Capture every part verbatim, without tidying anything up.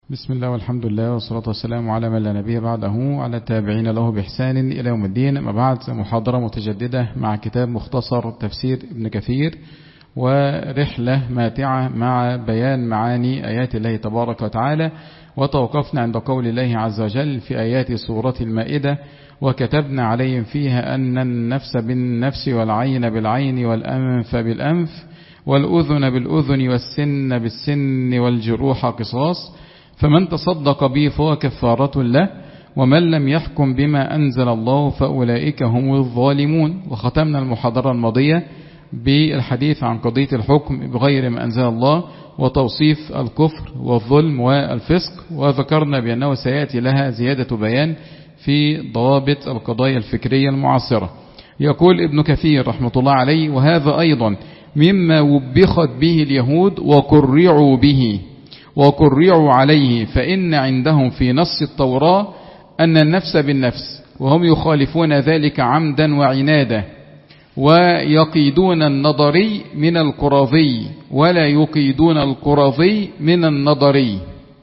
بسم الله والحمد لله والصلاة والسلام على من لا نبي بعده على التابعين له بإحسان إلى يوم الدين. أما بعد، محاضرة متجددة مع كتاب مختصر تفسير ابن كثير، ورحلة ماتعة مع بيان معاني آيات الله تبارك وتعالى. وتوقفنا عند قول الله عز وجل في آيات سورة المائدة: وكتبنا عليهم فيها أن النفس بالنفس والعين بالعين والأنف بالأنف والأذن بالأذن والسن بالسن والجروح قصاص، فمن تصدق به فهو كفارة له، ومن لم يحكم بما أنزل الله فأولئك هم الظالمون. وختمنا المحاضرة الماضية بالحديث عن قضية الحكم بغير ما أنزل الله وتوصيف الكفر والظلم والفسق، وذكرنا بأنه سيأتي لها زيادة بيان في ضوابط القضايا الفكرية المعاصرة. يقول ابن كثير رحمة الله عليه: وهذا أيضا مما وبخت به اليهود وقرعوا به وقرعوا عليه، فإن عندهم في نص التوراة أن النفس بالنفس، وهم يخالفون ذلك عمدا وعنادا، ويقيدون النظري من القرظي ولا يقيدون القرظي من النظري.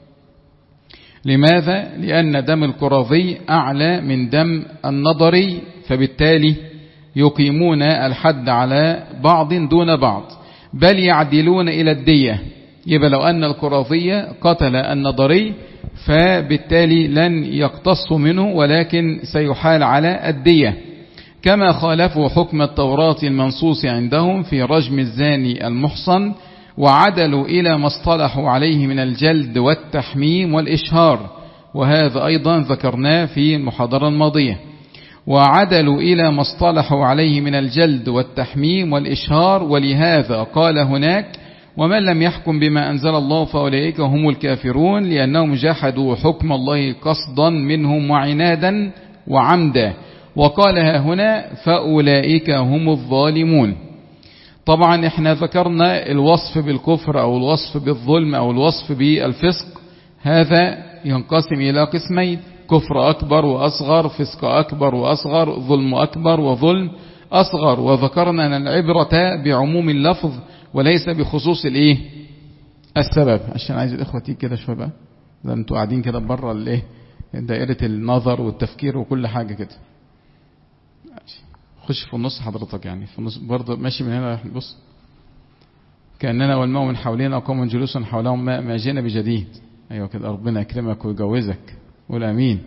لماذا؟ لأن دم القرظي أعلى من دم النظري، فبالتالي يقيمون الحد على بعض دون بعض، بل يعدلون إلى الدية. يبقى لو أن القرظية قتل النظري فبالتالي لن يقتصوا منه، ولكن سيحال على الدية، كما خالفوا حكم التوراة المنصوص عندهم في رجم الزاني المحصن، وعدلوا إلى ما اصطلحوا عليه من الجلد والتحميم والإشهار، وهذا أيضا ذكرناه في المحاضرة الماضية. وعدلوا إلى ما اصطلحوا عليه من الجلد والتحميم والإشهار، ولهذا قال هناك: ومن لم يحكم بما أنزل الله فأولئك هم الكافرون، لأنهم جحدوا حكم الله قصدا منهم وعنادا وعمدا. وقالها هنا: فأولئك هم الظالمون. طبعا احنا ذكرنا الوصف بالكفر أو الوصف بالظلم أو الوصف بالفسق، هذا ينقسم إلى قسمين: كفر أكبر وأصغر، فسق أكبر وأصغر، ظلم أكبر وظلم أصغر. وذكرنا أن العبرة بعموم اللفظ وليس بخصوص الايه السبب. عشان عايز الاخوه تيجي كده شويه بقى، ده انتوا قاعدين كده بره الايه دائره النظر والتفكير وكل حاجه كده. خش في النص حضرتك، يعني في النص برضه ماشي من هنا. بص، كاننا والماء من حولنا قوم جلوس حولهم ماء ما جئنا بجديد. ايوه كده، ربنا يكرمك ويجوزك، قول امين.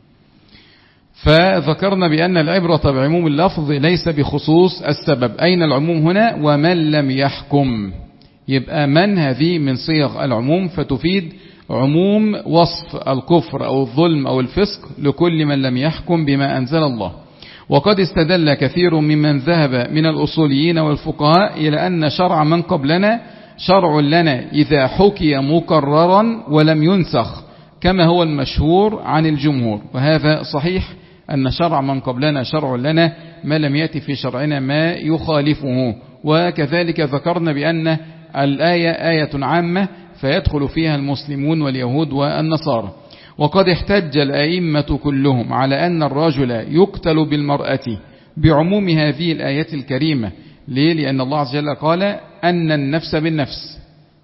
فذكرنا بأن العبرة بعموم اللفظ ليس بخصوص السبب. أين العموم هنا؟ ومن لم يحكم. يبقى من هذه من صيغ العموم، فتفيد عموم وصف الكفر أو الظلم أو الفسق لكل من لم يحكم بما أنزل الله. وقد استدل كثير ممن ذهب من الأصوليين والفقهاء إلى أن شرع من قبلنا شرع لنا إذا حكي مكررا ولم ينسخ، كما هو المشهور عن الجمهور. وهذا صحيح أن شرع من قبلنا شرع لنا ما لم يأتي في شرعنا ما يخالفه. وكذلك ذكرنا بأن الآية آية عامة فيدخل فيها المسلمون واليهود والنصارى. وقد احتج الأئمة كلهم على أن الرجل يقتل بالمرأة بعموم هذه الآية الكريمة. ليه؟ لأن الله عز وجل قال أن النفس بالنفس.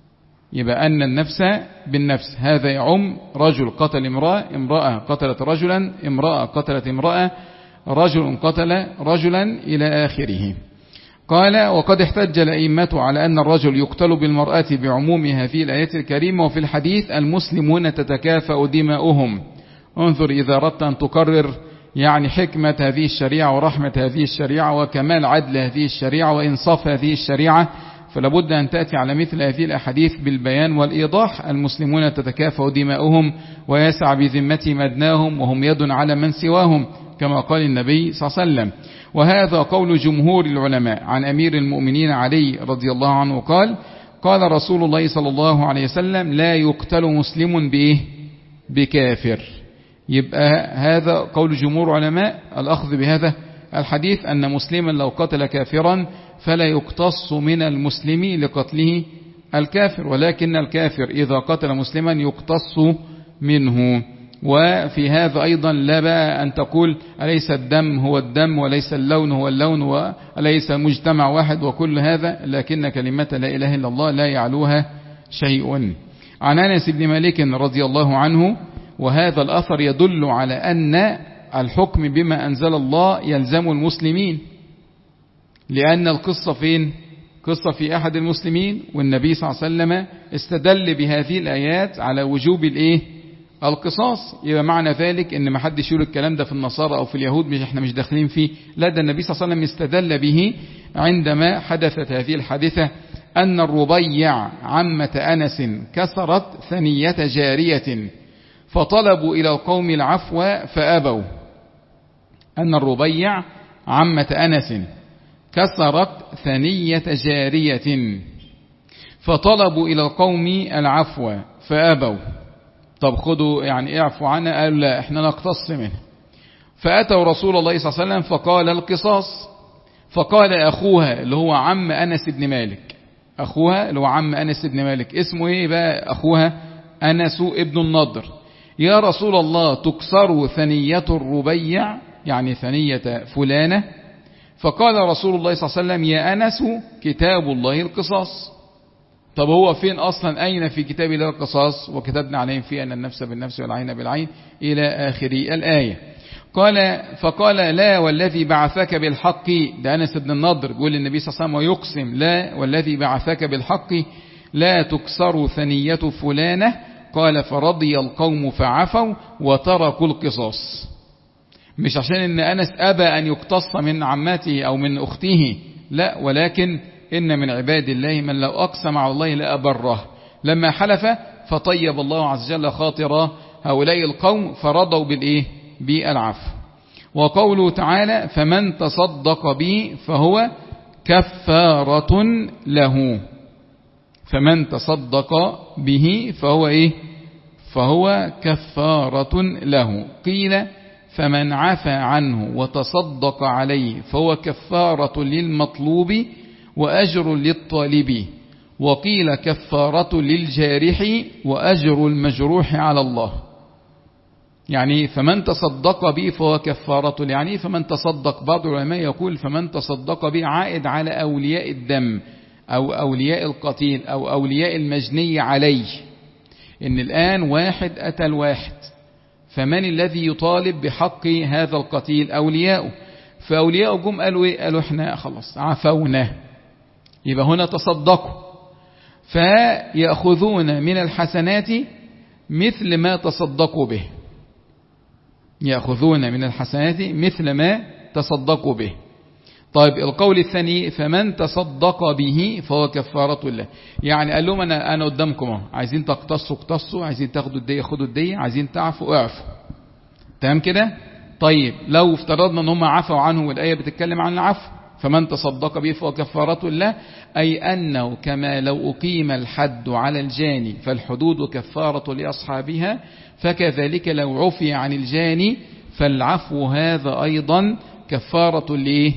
يبقى أن النفس بالنفس هذا يعم رجل قتل امرأة، امرأة قتلت رجلا، امرأة قتلت امرأة، رجل قتل رجلا إلى آخره. قال: وقد احتج الأئمة على أن الرجل يقتل بالمرأة بعموم هذه الآية الكريمة. وفي الحديث: المسلمون تتكافأ دماؤهم. انظر إذا أردت أن تقرر يعني حكمة هذه الشريعة ورحمة هذه الشريعة وكمال عدل هذه الشريعة وإنصاف هذه الشريعة، فلابد أن تأتي على مثل هذه الأحاديث بالبيان والإيضاح. المسلمون تتكافأ دماؤهم ويسع بذمتهم أدناهم وهم يد على من سواهم، كما قال النبي صلى الله عليه وسلم. وهذا قول جمهور العلماء عن أمير المؤمنين علي رضي الله عنه قال: قال رسول الله صلى الله عليه وسلم: لا يقتل مسلم بإيه؟ بكافر. يبقى هذا قول جمهور علماء الأخذ بهذا الحديث، أن مسلما لو قتل كافرا فلا يقتص من المسلم لقتله الكافر، ولكن الكافر إذا قتل مسلما يقتص منه. وفي هذا أيضا لا بقى أن تقول أليس الدم هو الدم وليس اللون هو اللون وليس المجتمع واحد وكل هذا، لكن كلمة لا إله إلا الله لا يعلوها شيء. عن أنس بن مالك رضي الله عنه، وهذا الأثر يدل على أن الحكم بما أنزل الله يلزم المسلمين، لأن القصة فين؟ قصة في أحد المسلمين، والنبي صلى الله عليه وسلم استدل بهذه الآيات على وجوب الإيه؟ القصاص. يبقى معنى ذلك ان ما حدش يقول الكلام ده في النصارى او في اليهود، مش احنا مش داخلين فيه، لا ده النبي صلى الله عليه وسلم استدل به عندما حدثت هذه الحادثة ان الربيع عمة انس كسرت ثنية جارية فطلبوا الى القوم العفو فابوا. ان الربيع عمة انس كسرت ثنية جارية فطلبوا الى القوم العفو فابوا. طب خدوا يعني اعفوا عنها، قالوا لا احنا نقتص منه. فأتوا رسول الله صلى الله عليه وسلم فقال القصاص، فقال أخوها اللي هو عم أنس بن مالك، أخوها اللي هو عم أنس بن مالك اسمه ايه بقى أخوها؟ أنس ابن النضر. يا رسول الله تكسر ثنية الربيع، يعني ثنية فلانة. فقال رسول الله صلى الله عليه وسلم يا أنس كتاب الله القصاص. طب هو فين أصلا؟ أين في كتاب الله القصاص؟ وكتبنا عليهم فيه أن النفس بالنفس والعين بالعين إلى آخر الآية. قال فقال لا والذي بعثك بالحق، ده أنس بن النضر بيقول للنبي صلى الله عليه وسلم ويقسم لا والذي بعثك بالحق لا تكسر ثنية فلانة. قال فرضي القوم فعفوا وتركوا القصاص. مش عشان ان أنس أبى أن يقتص من عمته أو من أخته، لا، ولكن إن من عباد الله من لو أقسم على الله لأبره. لما حلف فطيب الله عز وجل خاطر هؤلاء القوم فرضوا بالإيه؟ بالعفو. وقوله تعالى فمن تصدق به فهو كفارة له. فمن تصدق به فهو إيه؟ فهو كفارة له. قيل فمن عفى عنه وتصدق عليه فهو كفارة للمطلوب وأجر للطالب. وقيل كفارة للجارح وأجر المجروح على الله. يعني فمن تصدق به فهو كفارة، يعني فمن تصدق. بعض العلماء يقول فمن تصدق به عائد على أولياء الدم أو أولياء القتيل أو أولياء المجني عليه. إن الآن واحد أتى الواحد، فمن الذي يطالب بحق هذا القتيل؟ أولياءه. فأولياءه جم قالوا إيه؟ قالوا إحنا خلاص عفونا. يبقى هنا تصدقوا فيأخذون من الحسنات مثل ما تصدقوا به، يأخذون من الحسنات مثل ما تصدقوا به. طيب القول الثاني فمن تصدق به فهو كفارة له. يعني قال لهم أنا, أنا قدامكم، عايزين تقتصوا اقتصوا، عايزين تاخدوا الدية خدوا الدية، عايزين تعفوا اعفوا. تمام كده؟ طيب لو افترضنا ان هم عفوا عنه والآية بتتكلم عن العفو، فمن تصدق به فهو كفارة له، أي أنه كما لو أقيم الحد على الجاني فالحدود كفارة لأصحابها، فكذلك لو عفي عن الجاني فالعفو هذا أيضا كفارة لإيه؟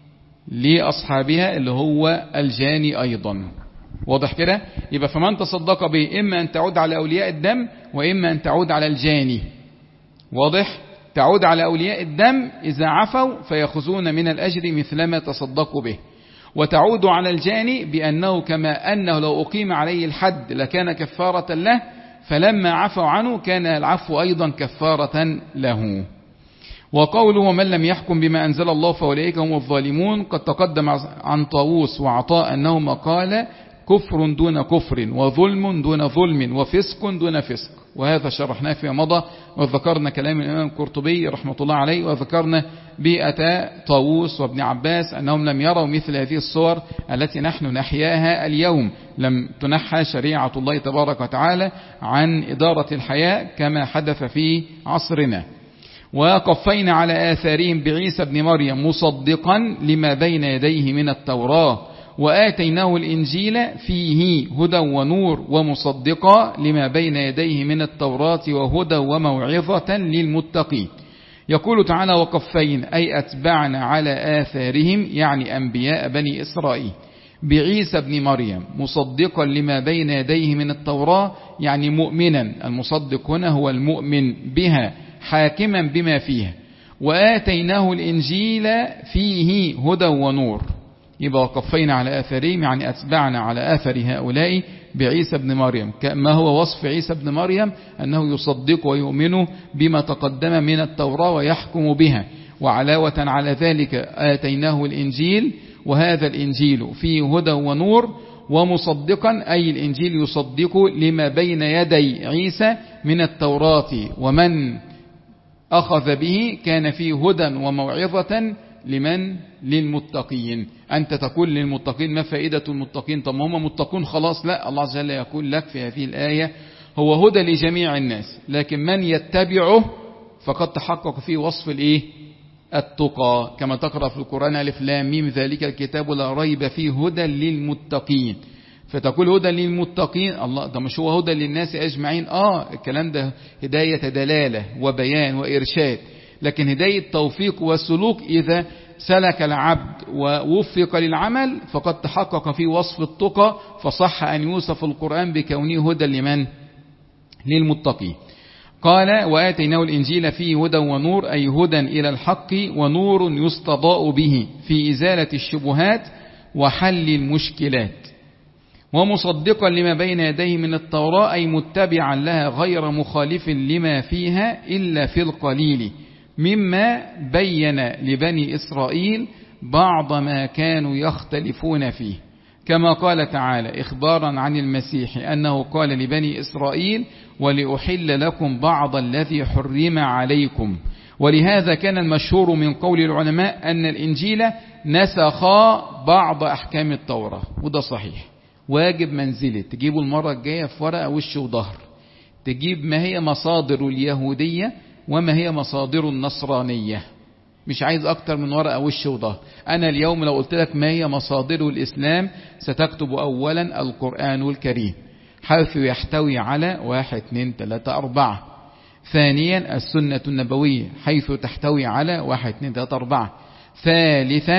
لأصحابها اللي هو الجاني أيضا. واضح كده؟ يبقى فمن تصدق به إما أن تعود على أولياء الدم وإما أن تعود على الجاني. واضح؟ تعود على أولياء الدم إذا عفوا فيأخذون من الأجر مثلما تصدقوا به، وتعود على الجاني بأنه كما أنه لو أقيم عليه الحد لكان كفارة له، فلما عفوا عنه كان العفو أيضا كفارة له. وقوله ومن لم يحكم بما أنزل الله فأولئك هم الظالمون قد تقدم عن طاووس وعطاء أنهما قال كفر دون كفر وظلم دون ظلم وفسق دون فسق، وهذا شرحناه فيما مضى، وذكرنا كلام الإمام القرطبي رحمة الله عليه، وذكرنا بيئة طاووس وابن عباس أنهم لم يروا مثل هذه الصور التي نحن نحياها اليوم. لم تنحى شريعة الله تبارك وتعالى عن إدارة الحياة كما حدث في عصرنا. وقفينا على آثارهم بعيسى بن مريم مصدقا لما بين يديه من التوراة، وآتيناه الإنجيل فيه هدى ونور ومصدقا لما بين يديه من التوراة وهدى وموعظة للمتقين. يقول تعالى وقفين أي أتبعنا على آثارهم، يعني أنبياء بني إسرائيل، بعيسى بن مريم مصدقا لما بين يديه من التوراة، يعني مؤمنا. المصدق هنا هو المؤمن بها حاكما بما فيها. وآتيناه الإنجيل فيه هدى ونور. يبقى وقفينا على آثارهم يعني أتبعنا على آثار هؤلاء بعيسى ابن مريم. ما هو وصف عيسى ابن مريم؟ أنه يصدق ويؤمن بما تقدم من التوراة ويحكم بها، وعلاوة على ذلك آتيناه الإنجيل، وهذا الإنجيل فيه هدى ونور، ومصدقا أي الإنجيل يصدق لما بين يدي عيسى من التوراة، ومن أخذ به كان فيه هدى وموعظة لمن؟ للمتقين. أنت تقول للمتقين ما فائدة المتقين؟ طب هم متقون خلاص؟ لا، الله عز وجل يقول لك في هذه الآية هو هدى لجميع الناس، لكن من يتبعه فقد تحقق فيه وصف الإيه؟ التقى، كما تقرأ في القرآن ألف لام ميم ذلك الكتاب لا ريب فيه هدى للمتقين. فتقول هدى للمتقين، الله ده مش هو هدى للناس أجمعين؟ آه الكلام ده هداية دلالة وبيان وإرشاد، لكن هداية توفيق وسلوك إذا سلك العبد ووفق للعمل فقد تحقق في وصف التقى، فصح أن يوصف القرآن بكونه هدى لمن؟ للمتقين. قال وآتيناه الإنجيل فيه هدى ونور، أي هدى إلى الحق ونور يستضاء به في إزالة الشبهات وحل المشكلات، ومصدقا لما بين يديه من التوراة، أي متبعا لها غير مخالف لما فيها إلا في القليل مما بين لبني إسرائيل بعض ما كانوا يختلفون فيه، كما قال تعالى إخبارا عن المسيح أنه قال لبني إسرائيل ولأحل لكم بعض الذي حرم عليكم. ولهذا كان المشهور من قول العلماء أن الإنجيل نسخ بعض أحكام التوراة، وده صحيح. واجب منزلي تجيبوا المرة الجاية في ورقة وش وظهر، تجيب ما هي مصادر اليهودية وما هي مصادر النصرانية، مش عايز أكتر من ورقة وش وظهر. أنا اليوم لو قلت لك ما هي مصادر الإسلام ستكتب أولا القرآن الكريم حيث يحتوي على واحد اثنين ثلاثة أربعة، ثانيا السنة النبوية حيث تحتوي على واحد اثنين ثلاثة أربعة، ثالثا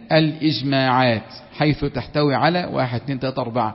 الإجماعات حيث تحتوي على واحد اثنين ثلاثة أربعة،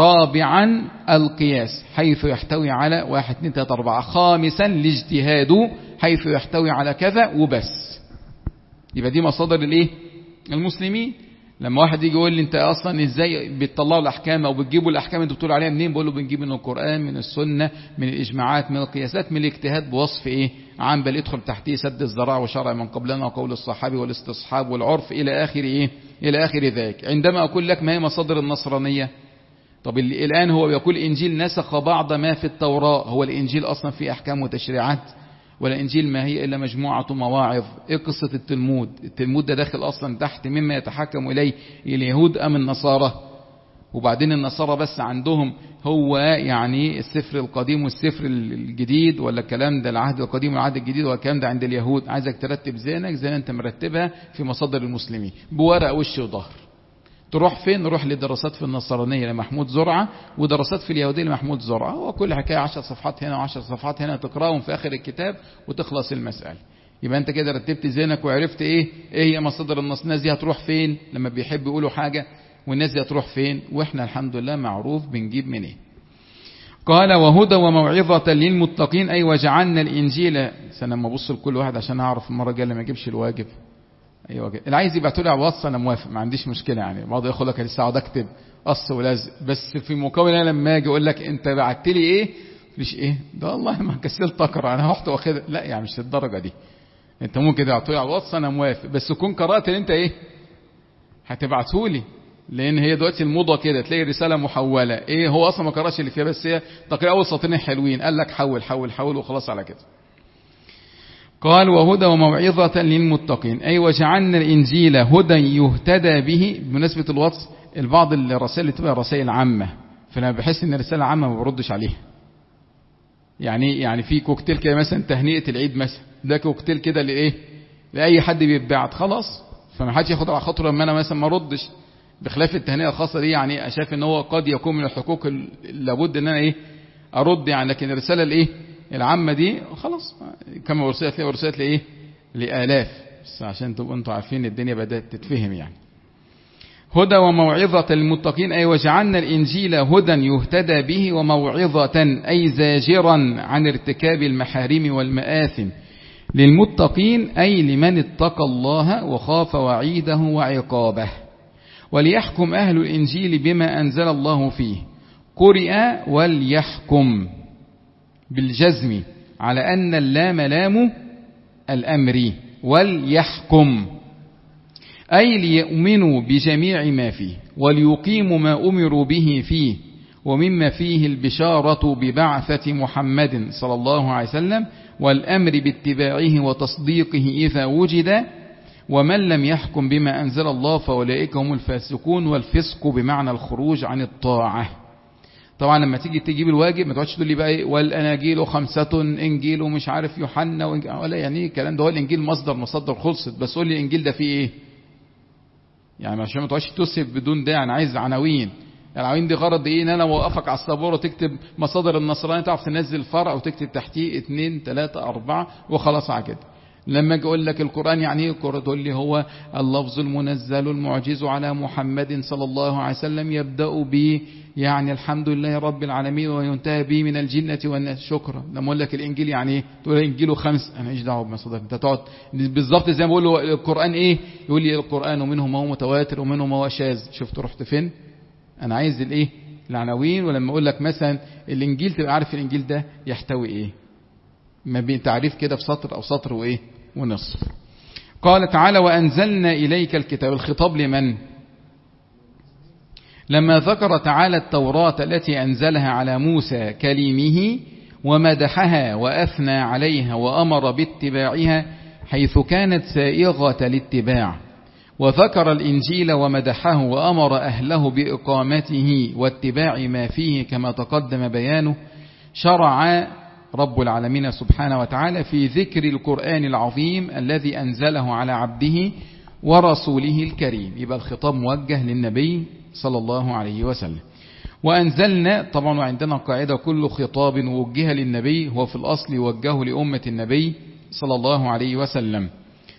رابعا القياس حيث يحتوي على واحد اثنين ثلاثة أربعة، خامسا الاجتهاد حيث يحتوي على كذا وبس. يبقى دي مصادر الايه؟ المسلمين. لما واحد يجي يقول لي انت اصلا ازاي بتطلعوا الاحكام او بتجيبوا الاحكام اللي بتقولوا عليها منين؟ بقول له بنجيب من القرآن، من السنة، من الاجماعات، من القياسات، من الاجتهاد بوصف ايه؟ عام بل يدخل تحتيه سد الذراع وشرع من قبلنا وقول الصحابي والاستصحاب والعرف الى اخر ايه؟ الى اخر ذلك. عندما اقول لك ما هي مصادر النصرانية؟ طب الان هو بيقول انجيل نسخ بعض ما في التوراة، هو الانجيل اصلا فيه احكام وتشريعات؟ ولا إنجيل ما هي إلا مجموعة مواعظ؟ إيه قصة التلمود؟ التلمود ده داخل أصلا تحت مما يتحكم إليه اليهود أم النصارى؟ وبعدين النصارى بس عندهم هو يعني السفر القديم والسفر الجديد، ولا الكلام ده العهد القديم والعهد الجديد، ولا الكلام ده عند اليهود؟ عايزك ترتب ذهنك زي ما أنت مرتبها في مصادر المسلمين بورق وش وظهر. تروح فين؟ نروح لدراسات في النصرانية لمحمود زرعة، ودراسات في اليهودية لمحمود زرعة، وكل حكاية عشر صفحات هنا وعشر صفحات هنا تقرأهم في آخر الكتاب وتخلص المسألة. يبقى أنت كده رتبت ذهنك وعرفت إيه إيه هي مصادر النص. الناس دي هتروح فين لما بيحب يقولوا حاجة؟ والناس دي هتروح فين؟ وإحنا الحمد لله معروف بنجيب منين. إيه؟ قال وهدى وموعظة للمتقين، أي وجعلنا الإنجيل. سنما بص لكل واحد عشان أعرف المرة الجاية ما يجيبش الواجب. ايوه كده. اللي عايز يبعتوا لي على الواتس انا موافق، ما عنديش مشكله. يعني بعض ياخد لك لسه اقعد اكتب قص ولازق، بس في مقابل انا لما اجي اقول لك انت بعت لي ايه مش ايه ده، والله ما كسلت اقرا انا رحت واخد. لا يعني مش الدرجه دي. انت ممكن تبعتوا لي على الواتس انا موافق، بس تكون قرات اللي انت ايه هتبعته لي، لان هي دلوقتي الموضه كده تلاقي رساله محوله ايه هو اصلا ما قراش اللي فيها، بس هي تقرا اول سطرين حلوين قال لك حول حول حول وخلاص على كده. قال وهدى وموعظة للمتقين، أي وجعلنا الإنجيل هدى يهتدى به. بمناسبة الواتس البعض الرسائل اللي تبقى رسائل عامة، فلما بحس ان الرسالة عامة ما بردش عليها. يعني يعني في كوكتيل كده مثلا تهنئة العيد مثلا، ده كوكتيل كده لإيه؟ لأي حد بيتبعت خلاص، فما حدش ياخد على خاطره لما أنا مثلا ما ردش. بخلاف التهنئة الخاصة دي يعني أشاف ان هو قد يكون من الحقوق لابد ان أنا إيه أرد يعني، لكن الرسالة الإيه العامة دي خلاص كما ورسلت لي ورسلت لي ايه لآلاف، بس عشان تبقوا انتوا عارفين الدنيا بدأت تتفهم. يعني هدى وموعظة للمتقين، أي وجعلنا الإنجيل هدى يهتدى به، وموعظة أي زاجرا عن ارتكاب المحارم والمآثم، للمتقين أي لمن اتقى الله وخاف وعيده وعقابه، وليحكم أهل الإنجيل بما أنزل الله فيه. قرئ وليحكم بالجزم على أن اللام لام الأمر، وليحكم أي ليؤمنوا بجميع ما فيه وليقيموا ما أمروا به فيه، ومما فيه البشارة ببعثة محمد صلى الله عليه وسلم والأمر باتباعه وتصديقه إذا وجد. ومن لم يحكم بما أنزل الله فأولئك هم الفاسقون، والفسق بمعنى الخروج عن الطاعة. طبعا لما تيجي تجيب الواجب ما تقعدش تقول لي بقى ايه والاناجيل خمسة، انجيل ومش عارف يوحنا ولا يعني ايه الكلام ده. هو الانجيل مصدر مصدر خلصت، بس قول لي الانجيل ده فيه ايه يعني، عشان ما تقعدش تسف بدون ده. انا عايز عناوين. العناوين دي غرض ايه؟ ان انا اوقفك على السبوره وتكتب مصادر النصرانيه، تعرف تنزل فرع وتكتب تحتيه اثنين ثلاثة أربعة وخلاص على كده. لما اجي اقول لك القرآن يعني ايه القرآن، تقول لي هو اللفظ المنزل المعجز على محمد صلى الله عليه وسلم يبدأ ب يعني الحمد لله رب العالمين وينتهي به من الجنة والناس. شكرا. لما اقول لك الانجيل يعني ايه، تقول انجيله خمس، انا ايش دعوه بمصادر. انت تقعد بالظبط زي ما بقول له القرآن ايه، يقول لي القرآن ومنه ما هو متواتر ومنه ما هو شاذ. شفت رحت فين؟ انا عايز الايه العناوين. ولما اقول لك مثلا الانجيل تبقى عارف الانجيل ده يحتوي ايه، ما بين تعريف كده في سطر او سطر وايه ونصف. قال تعالى وأنزلنا إليك الكتاب. الخطاب لمن؟ لما ذكر تعالى التوراة التي أنزلها على موسى كليمه ومدحها وأثنى عليها وأمر باتباعها حيث كانت سائغة الاتباع، وذكر الإنجيل ومدحه وأمر أهله بإقامته واتباع ما فيه كما تقدم بيانه، شرع رب العالمين سبحانه وتعالى في ذكر القرآن العظيم الذي أنزله على عبده ورسوله الكريم. يبقى الخطاب موجه للنبي صلى الله عليه وسلم. وأنزلنا طبعا، وعندنا قاعدة كل خطاب وجه للنبي هو في الأصل وجهه لأمة النبي صلى الله عليه وسلم.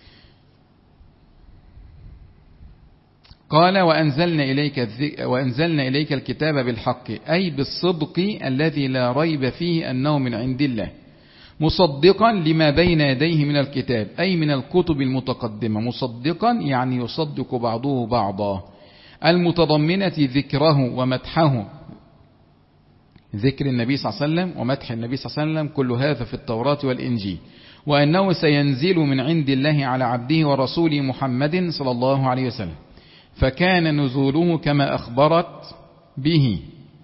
قال وأنزلنا إليك, الذك... وأنزلنا إليك الكتاب بالحق أي بالصدق الذي لا ريب فيه أنه من عند الله، مصدقا لما بين يديه من الكتاب أي من الكتب المتقدمة. مصدقا يعني يصدق بعضه بعضا، المتضمنة ذكره ومدحه، ذكر النبي صلى الله عليه وسلم ومدح النبي صلى الله عليه وسلم، كل هذا في التوراة والإنجيل. وأنه سينزل من عند الله على عبده ورسوله محمد صلى الله عليه وسلم، فكان نزوله كما أخبرت به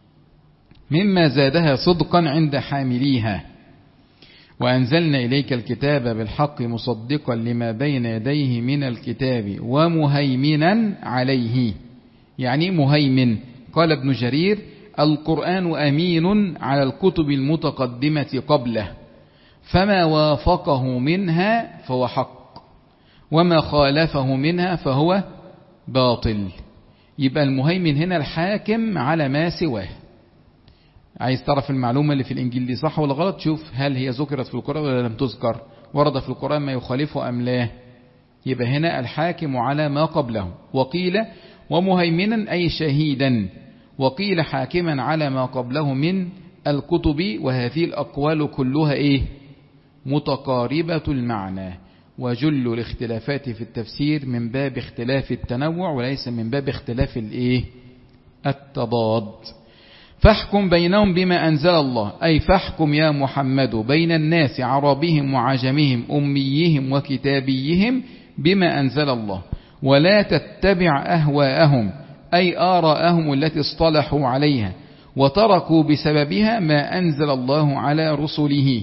مما زادها صدقا عند حامليها. وأنزلنا إليك الكتاب بالحق مصدقا لما بين يديه من الكتاب ومهيمنا عليه. يعني مهيمن. قال ابن جرير القرآن أمين على الكتب المتقدمة قبله، فما وافقه منها فهو حق وما خالفه منها فهو باطل. يبقى المهيمن هنا الحاكم على ما سواه. عايز تعرف المعلومة اللي في الإنجيل دي صح ولا غلط، شوف هل هي ذكرت في القرآن ولا لم تذكر، ورد في القرآن ما يخالفه أم لا. يبقى هنا الحاكم على ما قبله. وقيل ومهيمنا أي شهيدا، وقيل حاكما على ما قبله من الكتب. وهذه الأقوال كلها إيه؟ متقاربة المعنى، وجل الاختلافات في التفسير من باب اختلاف التنوع وليس من باب اختلاف الإيه؟ التضاد. فاحكم بينهم بما أنزل الله أي فاحكم يا محمد بين الناس عربهم وعجمهم أميهم وكتابيهم بما أنزل الله، ولا تتبع أهواءهم أي آراءهم التي اصطلحوا عليها وتركوا بسببها ما أنزل الله على رسله.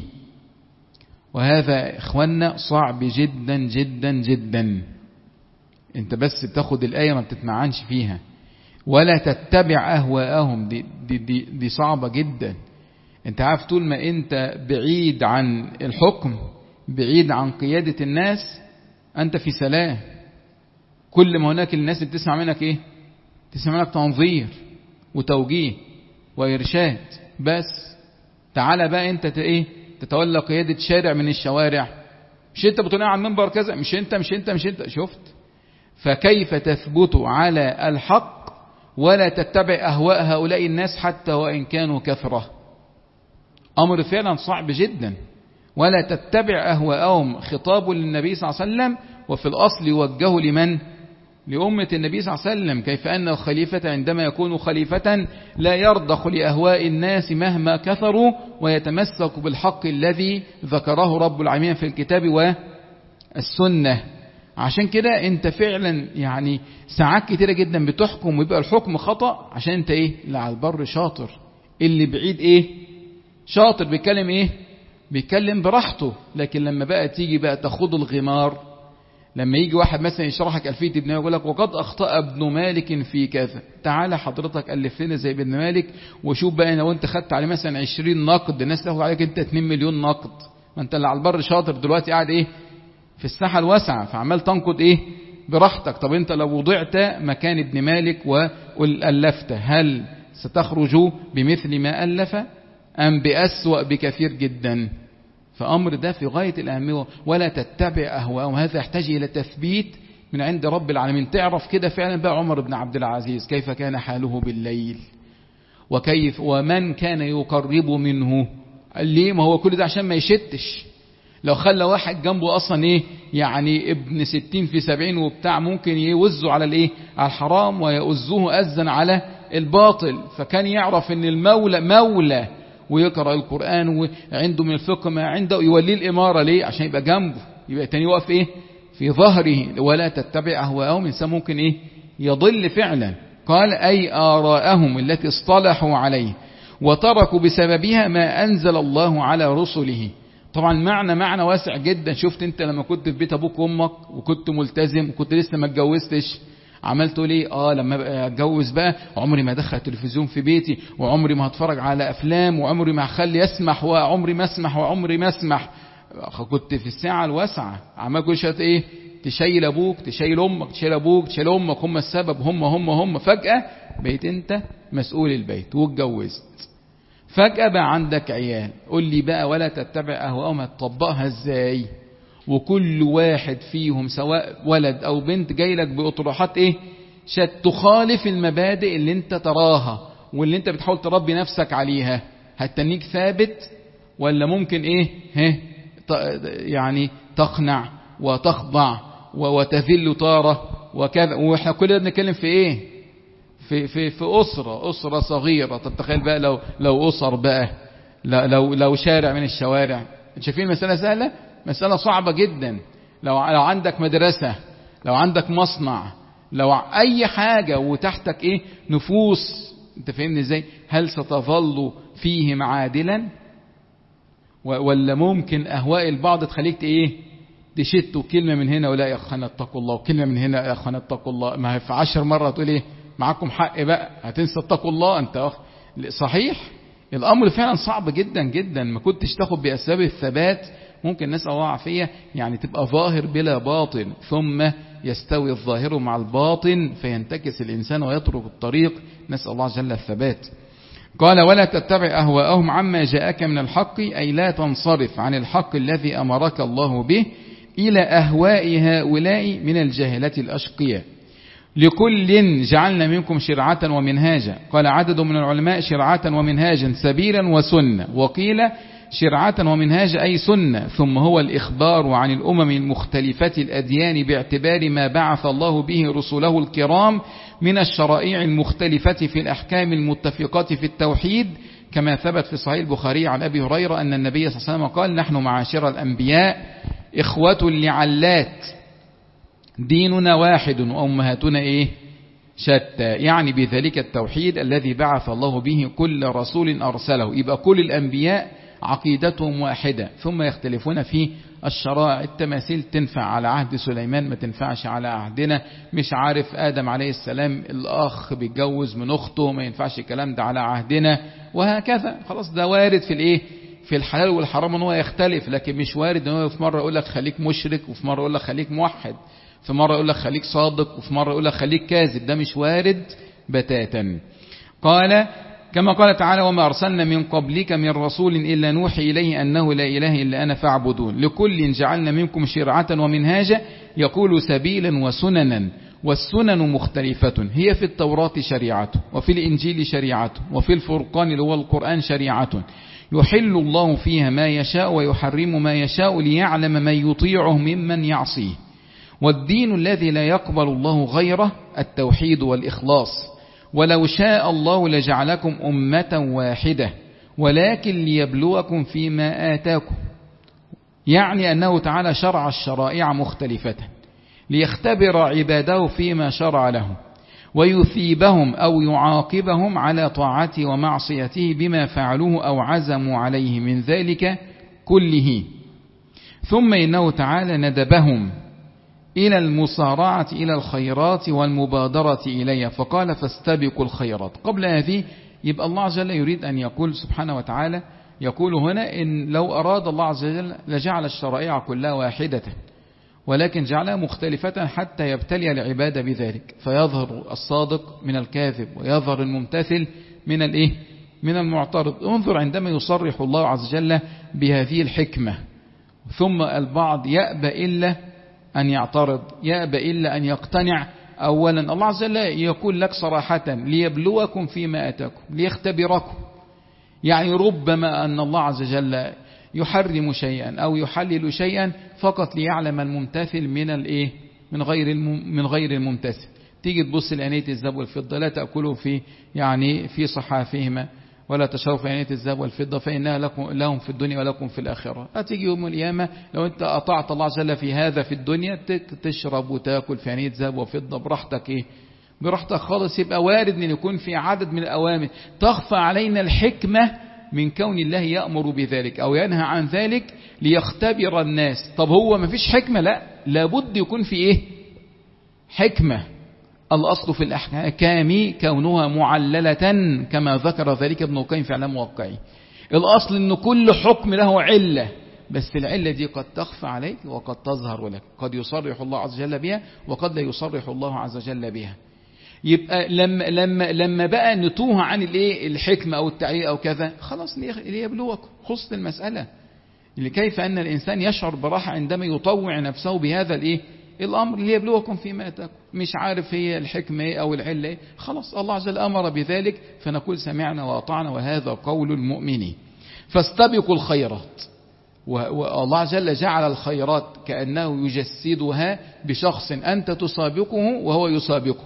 وهذا إخواننا صعب جدا جدا جدا. انت بس بتاخد الآية ما بتتمعنش فيها. ولا تتبع أهواءهم دي, دي, دي, دي صعبة جدا. انت عارف طول ما انت بعيد عن الحكم، بعيد عن قيادة الناس، انت في سلام. كل ما هناك الناس بتسمع منك ايه؟ تسمع منك تنظير وتوجيه وإرشاد بس. تعال بقى انت ايه؟ تتولى قيادة شارع من الشوارع. مش انت بتقول عن منبر كذا، مش انت مش انت مش انت. شفت؟ فكيف تثبت على الحق ولا تتبع أهواء هؤلاء الناس حتى وإن كانوا كثرة؟ أمر فعلا صعب جدا. ولا تتبع أهواءهم خطاب للنبي صلى الله عليه وسلم، وفي الأصل وجهه لمن؟ لأمة النبي صلى الله عليه وسلم، كيف أن الخليفة عندما يكون خليفة لا يرضخ لأهواء الناس مهما كثروا، ويتمسك بالحق الذي ذكره رب العالمين في الكتاب والسنة. عشان كده انت فعلا يعني ساعات كتيرة جدا بتحكم ويبقى الحكم خطأ، عشان انت ايه؟ اللي على البر شاطر، اللي بعيد ايه؟ شاطر، بيتكلم ايه؟ بيتكلم براحته. لكن لما بقى تيجي بقى تاخد الغمار، لما يجي واحد مثلا يشرحك ألفية ابن مالك يقول لك وقد أخطأ ابن مالك في كذا، تعالى حضرتك ألف لنا زي ابن مالك وشوف بقى لو انت خدت عليه مثلا عشرين نقد، الناس تاخد عليك انت اتنين مليون نقد. ما انت اللي على البر شاطر دلوقتي قاعد ايه؟ في الساحة الواسعة، فعمال تنقد ايه؟ براحتك. طب انت لو وضعت مكان ابن مالك وألفت، هل ستخرج بمثل ما ألف أم بأسوأ بكثير جدا؟ فأمر ده في غاية الأهمية. ولا تتبع أهواءهم، هذا يحتاج إلى تثبيت من عند رب العالمين. تعرف كده فعلا بقى عمر بن عبد العزيز كيف كان حاله بالليل، وكيف ومن كان يقرب منه. ليه؟ ما هو كل ده عشان ما يشتش. لو خلى واحد جنبه أصلا إيه يعني ابن ستين في سبعين وبتاع، ممكن يوزه على الإيه؟ على الحرام، ويؤزه أذن على الباطل. فكان يعرف إن المولى مولى ويقرأ القرآن وعنده من الفقه ما عنده، يوليه الإمارة. ليه؟ عشان يبقى جنبه، يبقى تاني يقف إيه؟ في ظهره. ولا تتبع أهواءهم، إنسان ممكن إيه؟ يضل فعلا. قال أي آراءهم التي اصطلحوا عليه وتركوا بسببها ما أنزل الله على رسله. طبعا معنى معنى واسع جدا. شفت انت لما كنت في بيت ابوك وامك وكنت ملتزم وكنت لسه ما اتجوزتش، عملت ليه؟ اه لما بقى اتجوز بقى عمري ما ادخل تلفزيون في بيتي، وعمري ما هتفرج على افلام، وعمري ما هخلي اسمح، وعمري ما اسمح، وعمري ما اسمح. كنت في الساعه الواسعه عمال كل شويه ايه؟ تشيل ابوك، تشيل امك، تشيل ابوك، تشيل امك، هم السبب، هم هم هم. فجاه بقيت انت مسؤول البيت واتجوزت، فجأة بقى عندك عيال. قول لي بقى ولا تتبع أهواءهم، هتطبقها ازاي؟ وكل واحد فيهم سواء ولد أو بنت جاي لك بأطروحات ايه؟ شت تخالف المبادئ اللي انت تراها واللي انت بتحاول تربي نفسك عليها. هتنيك ثابت ولا ممكن ايه؟ ها يعني تقنع وتخضع وتذل طارة وكذا. واحنا كلنا بنتكلم في ايه؟ في في في أسرة أسرة صغيرة. طب تخيل بقى لو لو أسر بقى، لو لو شارع من الشوارع. شايفين المسألة سهلة؟ مسألة صعبة جدا. لو لو عندك مدرسة، لو عندك مصنع، لو أي حاجة وتحتك إيه؟ نفوس. أنت فاهمني إزاي؟ هل ستظل فيهم عادلا؟ ولا ممكن أهواء البعض تخليك إيه؟ تشت كلمة من هنا ولا يا أخوانا اتقوا الله، وكلمة من هنا يا أخوانا اتقوا الله. ما هي في عشر مرة تقول إيه؟ معكم حق بقى، هتنسى اتقوا الله انت. صحيح الامر فعلا صعب جدا جدا. ما كنتش تاخد باسباب الثبات، ممكن نسأل الله عافية يعني تبقى ظاهر بلا باطن، ثم يستوي الظاهر مع الباطن فينتكس الانسان ويترك الطريق. نسأل الله جل الثبات. قال ولا تتبع اهواءهم عما جاءك من الحق، اي لا تنصرف عن الحق الذي امرك الله به الى اهواء هؤلاء من الجاهلة الاشقياء. لكل جعلنا منكم شرعة ومنهاجا. قال عدد من العلماء شرعة ومنهاجا سبيلا وسنة، وقيل شرعة ومنهاجا أي سنة. ثم هو الإخبار عن الأمم المختلفة الأديان باعتبار ما بعث الله به رسله الكرام من الشرائع المختلفة في الأحكام المتفقة في التوحيد، كما ثبت في صحيح البخاري عن أبي هريرة أن النبي صلى الله عليه وسلم قال نحن معاشر الأنبياء إخوة لعلات، ديننا واحد وأمهاتنا إيه؟ شتى. يعني بذلك التوحيد الذي بعث الله به كل رسول أرسله. يبقى كل الأنبياء عقيدتهم واحدة، ثم يختلفون في الشرائع. التماثيل تنفع على عهد سليمان، ما تنفعش على عهدنا. مش عارف آدم عليه السلام الأخ بيتجوز من أخته، ما ينفعش الكلام ده على عهدنا، وهكذا. خلاص ده وارد في الإيه؟ في الحلال والحرام ان هو يختلف، لكن مش وارد ان هو في مرة يقول لك خليك مشرك، وفي مرة يقول لك خليك موحد، في مرة يقول لك خليك صادق، وفي مرة يقول لك خليك كاذب. ده مش وارد بتاتا. قال كما قال تعالى وما أرسلنا من قبلك من رسول إلا نوحي إليه أنه لا إله إلا أنا فاعبدون. لكل جعلنا منكم شرعة ومنهاجا، يقول سبيلا وسننا. والسنن مختلفة، هي في التوراة شريعة، وفي الإنجيل شريعة، وفي الفرقان اللي هو القرآن شريعة، يحل الله فيها ما يشاء ويحرم ما يشاء ليعلم من يطيعه ممن يعصيه. والدين الذي لا يقبل الله غيره التوحيد والإخلاص. ولو شاء الله لجعلكم أمة واحدة ولكن ليبلوكم فيما آتاكم، يعني أنه تعالى شرع الشرائع مختلفة ليختبر عباده فيما شرع لهم ويثيبهم أو يعاقبهم على طاعته ومعصيته بما فعلوه أو عزموا عليه من ذلك كله. ثم إنه تعالى ندبهم إلى المسارعة إلى الخيرات والمبادرة إليها، فقال فاستبقوا الخيرات. قبل هذه يبقى الله عز وجل يريد أن يقول سبحانه وتعالى، يقول هنا إن لو أراد الله عز وجل لجعل الشرائع كلها واحدة، ولكن جعلها مختلفة حتى يبتلي العباد بذلك، فيظهر الصادق من الكاذب ويظهر الممتثل من الايه من المعترض. انظر عندما يصرح الله عز وجل بهذه الحكمة، ثم البعض يأبى إلا أن يعترض، يأبى إلا أن يقتنع. أولا الله عز وجل يقول لك صراحة ليبلوكم فيما أتاكم، ليختبركم، يعني ربما أن الله عز وجل يحرم شيئا أو يحلل شيئا فقط ليعلم الممتثل من الايه من غير من غير الممتثل. تيجي تبص لآنية الذهب والفضة لا تأكلوا في يعني في صحافهما ولا تشربوا في آنية الذهب والفضة فإنها لكم لهم في الدنيا ولكم في الآخرة. هتيجي يوم القيامة لو أنت أطعت الله عز وجل في هذا في الدنيا تشرب وتأكل في آنية ذهب وفضة براحتك إيه براحتك خالص. يبقى وارد أن يكون في عدد من الأوامر تخفى علينا الحكمة من كون الله يأمر بذلك أو ينهى عن ذلك ليختبر الناس. طب هو ما فيش حكمة؟ لا، لابد يكون في إيه حكمة. الأصل في الأحكام كونها معللة كما ذكر ذلك ابن القيم في إعلام واقعي. الأصل أن كل حكم له علة، بس العلة دي قد تخفى عليك وقد تظهر لك، قد يصرح الله عز وجل بها وقد لا يصرح الله عز وجل بها. يبقى لما لما لما بقى نتوه عن الايه الحكمه او التعليل او كذا، خلاص ليبلوكم. خص المساله لكيف ان الانسان يشعر براحه عندما يطوع نفسه بهذا الايه الامر ليبلوكم فيما اتاكم. مش عارف هي الحكمه ايه او العله ايه، خلاص الله عز وجل امر بذلك فنقول سمعنا واطعنا، وهذا قول المؤمنين. فاستبقوا الخيرات، والله عز وجل جعل الخيرات كانه يجسدها بشخص انت تسابقه وهو يسابقه.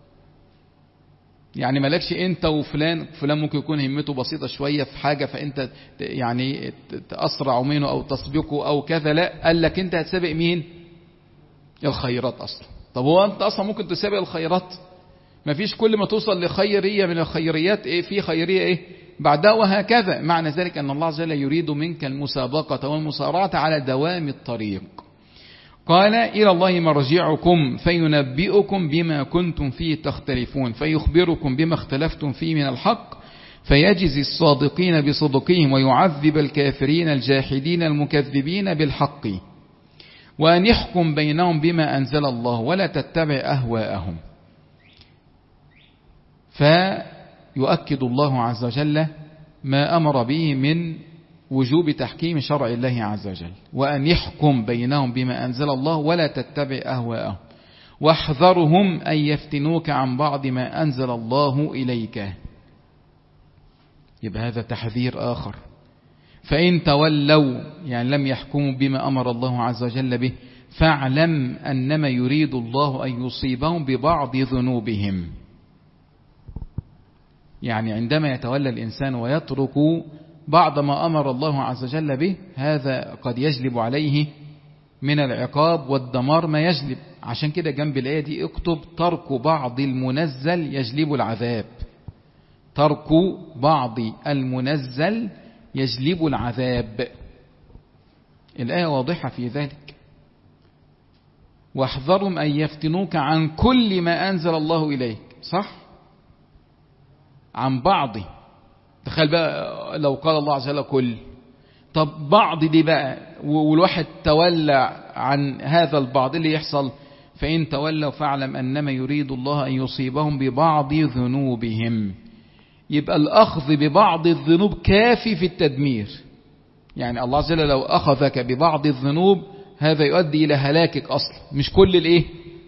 يعني مالكش انت وفلان، فلان ممكن يكون همته بسيطة شوية في حاجة فانت يعني تأسرع منه او تسبقه او كذا، لا، قال لك انت هتسابق مين؟ الخيرات اصلا. طب هو انت اصلا ممكن تسابق الخيرات؟ مفيش. كل ما توصل لخيرية من الخيريات ايه في خيرية ايه بعدها، وهكذا. معنى ذلك ان الله عز وجل يريد منك المسابقة والمسارعة على دوام الطريق. قال إلى الله مرجعكم فينبئكم بما كنتم فيه تختلفون فيخبركم بما اختلفتم فيه من الحق فيجزي الصادقين بصدقهم ويعذب الكافرين الجاحدين المكذبين بالحق وأن يحكم بينهم بما أنزل الله ولا تتبع أهواءهم. فيؤكد الله عز وجل ما أمر به من وجوب تحكيم شرع الله عز وجل، وأن يحكم بينهم بما أنزل الله ولا تتبع أهواءهم، واحذرهم أن يفتنوك عن بعض ما أنزل الله إليك. يبقى هذا تحذير آخر. فإن تولوا يعني لم يحكموا بما أمر الله عز وجل به فاعلم أنما يريد الله أن يصيبهم ببعض ذنوبهم. يعني عندما يتولى الإنسان ويترك بعض ما أمر الله عز وجل به، هذا قد يجلب عليه من العقاب والدمار ما يجلب. عشان كده جنب الآية دي اكتب ترك بعض المنزل يجلب العذاب. ترك بعض المنزل يجلب العذاب. الآية واضحة في ذلك. واحذرهم أن يفتنوك عن كل ما أنزل الله إليك. صح؟ عن بعضه. تخيل بقى لو قال الله عز وجل كل، طب بعض دي بقى والواحد تولى عن هذا البعض اللي يحصل. فإن تولوا فاعلم أنما يريد الله أن يصيبهم ببعض ذنوبهم. يبقى الأخذ ببعض الذنوب كافي في التدمير. يعني الله عز وجل لو أخذك ببعض الذنوب هذا يؤدي إلى هلاكك أصلا، مش كل الإيه،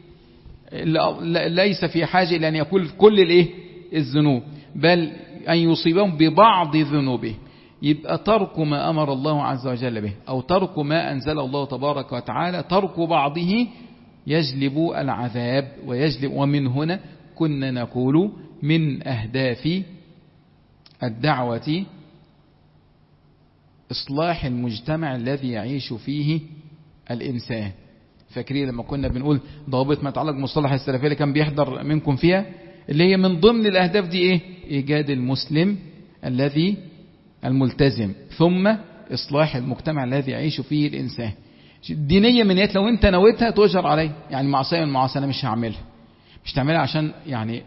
ليس في حاجة إلى أن يكون كل الإيه الذنوب، بل أن يصيبهم ببعض ذنوبه. يبقى ترك ما أمر الله عز وجل به أو ترك ما أنزل الله تبارك وتعالى، ترك بعضه يجلب العذاب ويجلب. ومن هنا كنا نقول من أهداف الدعوة إصلاح المجتمع الذي يعيش فيه الإنسان. فاكرين لما كنا بنقول ضوابط ما يتعلق مصطلح السلفية اللي كان بيحضر منكم فيها، اللي هي من ضمن الأهداف دي إيه؟ إيجاد المسلم الذي الملتزم، ثم إصلاح المجتمع الذي يعيش فيه الإنسان. دينية من نيات لو أنت نويتها تؤجر عليه، يعني معصية من معاصي أنا مش هعملها، مش تعملها عشان يعني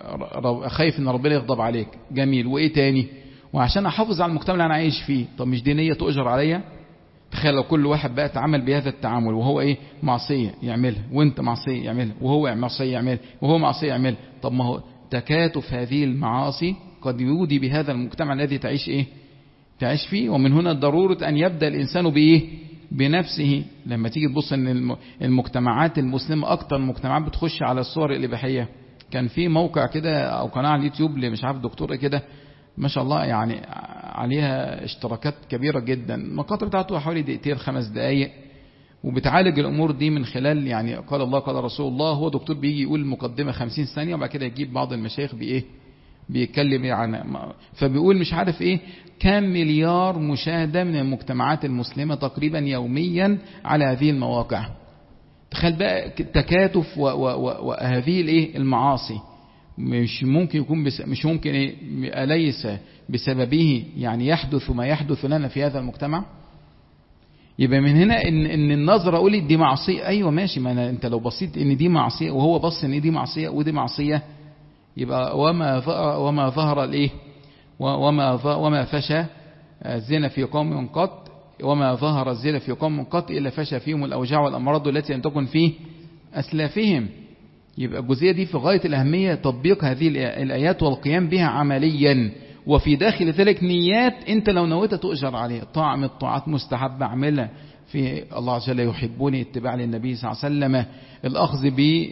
خايف إن ربنا يغضب عليك، جميل، وإيه تاني؟ وعشان أحافظ على المجتمع اللي أنا عايش فيه. طب مش دينية تؤجر عليا؟ تخيل لو كل واحد بقى تعامل بهذا التعامل، وهو إيه؟ معصية يعملها، وأنت معصية يعملها، وهو معصية يعملها، وهو معصية يعملها. طب ما هو تكاتف هذه المعاصي قد يودي بهذا المجتمع الذي تعيش إيه؟ تعيش فيه. ومن هنا ضرورة أن يبدأ الإنسان بإيه؟ بنفسه. لما تيجي تبص أن المجتمعات المسلمة أكتر مجتمعات بتخش على الصور الإباحية. كان في موقع كده أو قناة على اليوتيوب اللي مش عارف دكتور كده ما شاء الله يعني عليها اشتراكات كبيرة جدا، المقاطع بتاعته حوالي دقيقتين خمس دقايق، وبتعالج الأمور دي من خلال يعني قال الله قال رسول الله. هو دكتور بيجي يقول مقدمة خمسين ثانية وبعد كده يجيب بعض المشايخ بإيه بيتكلم يعني، فبيقول مش عارف إيه كام مليار مشاهدة من المجتمعات المسلمة تقريبا يوميا على هذه المواقع. تخيل بقى تكاتف وهذه الايه المعاصي مش ممكن يكون بس مش ممكن ايه أليس بسببه يعني يحدث ما يحدث لنا في هذا المجتمع. يبقى من هنا ان ان النظره اقول دي معصيه، ايوه ماشي، ما أنا انت لو بصيت ان دي معصيه وهو بص ان دي معصيه ودي معصيه، يبقى وما وما ظهر الايه وما وما فشى الزنا في قوم قط وما ظهر الزنا في قوم قط إلا فشى فيهم الأوجاع والأمراض التي لم تكن في أسلافهم. يبقى الجزئية دي في غاية الأهمية، تطبيق هذه الآيات والقيام بها عمليا، وفي داخل ذلك نيات أنت لو نويت تؤجر عليه. طاعة من الطاعات مستحب أعملها في الله عز وجل يحبني، اتباع للنبي صلى الله عليه وسلم، الأخذ ب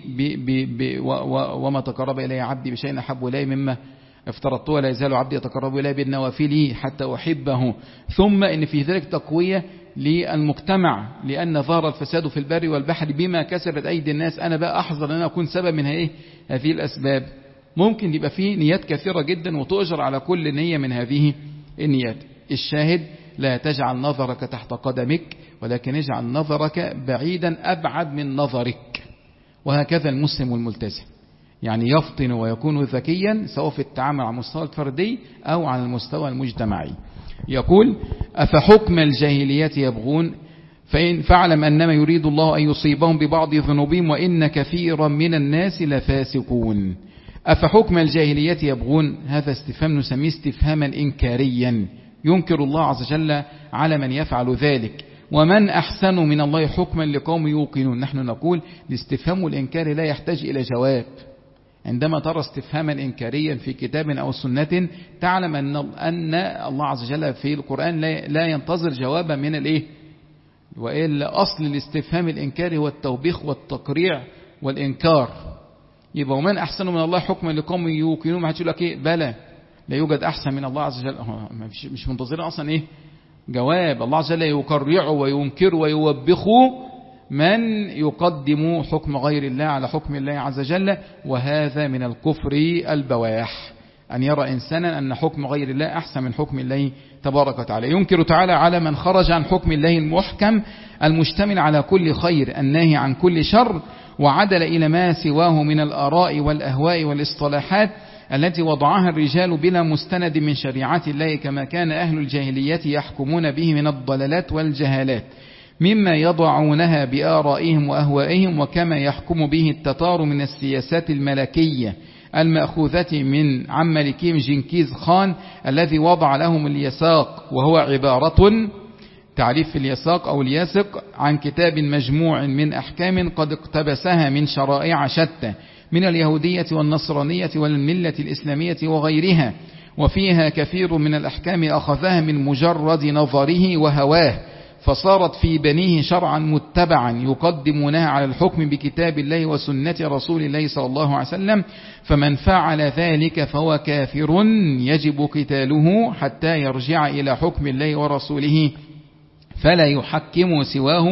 وما تقرب إلي عبدي بشيء أحب إلي مما افترضته، ولا يزال عبدي يتقرب إلي بالنوافل حتى أحبه. ثم إن في ذلك تقوية للمجتمع، لأن ظهر الفساد في البر والبحر بما كسبت أيدي الناس. أنا بقى أحذر أن أنا أكون سبب من إيه هذه الأسباب. ممكن يبقى فيه نيات كثيرة جدا وتؤجر على كل نية من هذه النيات. الشاهد لا تجعل نظرك تحت قدمك، ولكن اجعل نظرك بعيدا أبعد من نظرك. وهكذا المسلم الملتزم يعني يفطن ويكون ذكيا سواء في التعامل على المستوى الفردي أو على المستوى المجتمعي. يقول أفحكم الجاهلية يبغون فإن فاعلم أنما يريد الله أن يصيبهم ببعض ذنوبهم وإن كثيرا من الناس لفاسقون. أفحكم الجاهلية يبغون، هذا استفهام نسميه استفهاما إنكاريا، ينكر الله عز وجل على من يفعل ذلك. ومن أحسن من الله حكما لقوم يوقنون. نحن نقول الاستفهام الإنكاري لا يحتاج إلى جواب. عندما ترى استفهاما إنكاريا في كتاب أو سنة تعلم أن أن الله عز وجل في القرآن لا ينتظر جوابا من الإيه، وإلا أصل الاستفهام الإنكاري هو التوبيخ والتقريع والإنكار. يبقى ومن أحسن من الله حكما لقوم يوقنون، ما هتقول لك إيه بلى لا يوجد أحسن من الله عز وجل، مش مش منتظرين أصلا إيه جواب. الله عز وجل يقرع وينكر ويوبخ من يقدم حكم غير الله على حكم الله عز وجل، وهذا من الكفر البواح، أن يرى إنسانا أن حكم غير الله أحسن من حكم الله تبارك وتعالى. ينكر تعالى على من خرج عن حكم الله المحكم المشتمل على كل خير الناهي عن كل شر، وعدل إلى ما سواه من الآراء والأهواء والاصطلاحات التي وضعها الرجال بلا مستند من شريعة الله، كما كان أهل الجاهلية يحكمون به من الضلالات والجهالات مما يضعونها بآرائهم وأهوائهم، وكما يحكم به التتار من السياسات الملكية المأخوذة من عن ملكهم جنكيز خان الذي وضع لهم اليساق، وهو عبارة تعريف اليساق أو الياسق عن كتاب مجموع من أحكام قد اقتبسها من شرائع شتى من اليهودية والنصرانية والملة الإسلامية وغيرها، وفيها كثير من الأحكام أخذها من مجرد نظره وهواه، فصارت في بنيه شرعا متبعا يقدمونها على الحكم بكتاب الله وسنة رسول الله صلى الله عليه وسلم. فمن فعل ذلك فهو كافر يجب قتاله حتى يرجع إلى حكم الله ورسوله، فلا يحكم سواه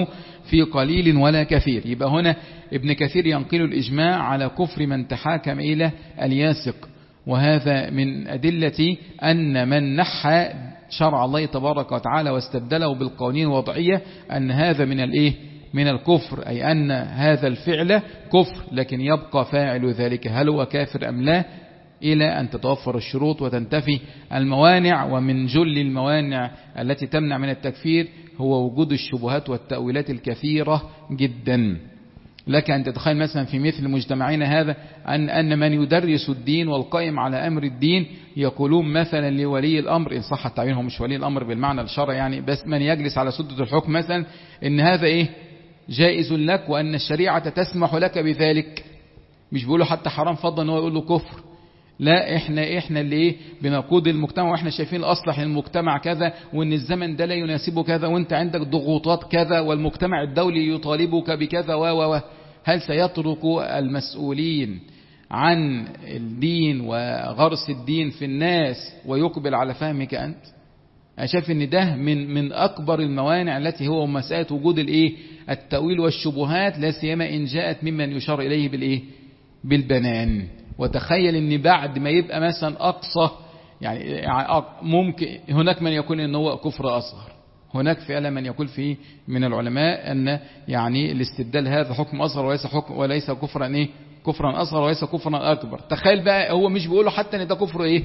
في قليل ولا كثير. يبقى هنا ابن كثير ينقل الإجماع على كفر من تحاكم إلى الياسق، وهذا من أدلة أن من نحى شرع الله تبارك وتعالى واستبدله بالقوانين الوضعية أن هذا من الإيه؟ من الكفر، أي أن هذا الفعل كفر، لكن يبقى فاعل ذلك هل هو كافر أم لا، إلى أن تتوفر الشروط وتنتفي الموانع. ومن جل الموانع التي تمنع من التكفير هو وجود الشبهات والتأويلات الكثيرة جدا. لك أن تتخيل مثلا في مثل مجتمعنا هذا أن أن من يدرس الدين والقائم على أمر الدين يقولون مثلا لولي الأمر، إن صح التعبير هو مش ولي الأمر بالمعنى الشرعي يعني، بس من يجلس على سدة الحكم مثلا، إن هذا إيه جائز لك وأن الشريعة تسمح لك بذلك. مش بيقولوا حتى حرام فضلا أنه يقول له كفر، لا، احنا احنا اللي ايه بنقود المجتمع، واحنا شايفين الاصلح للمجتمع كذا، وان الزمن ده لا يناسبه كذا، وانت عندك ضغوطات كذا، والمجتمع الدولي يطالبك بكذا و و هل سيترك المسؤولين عن الدين وغرس الدين في الناس ويقبل على فهمك انت؟ انا شايف ان ده من من اكبر الموانع التي هو مساله وجود الايه التأويل والشبهات، لا سيما ان جاءت ممن يشار اليه بالايه بالبنان. وتخيل ان بعد ما يبقى مثلا اقصى يعني ممكن هناك من يقول ان هو كفر اصغر، هناك فعلا من يقول فيه من العلماء ان يعني الاستبدال هذا حكم اصغر وليس حكم وليس كفرا ايه كفرا اصغر وليس كفرا اكبر. تخيل بقى هو مش بيقول له حتى ان ده كفر ايه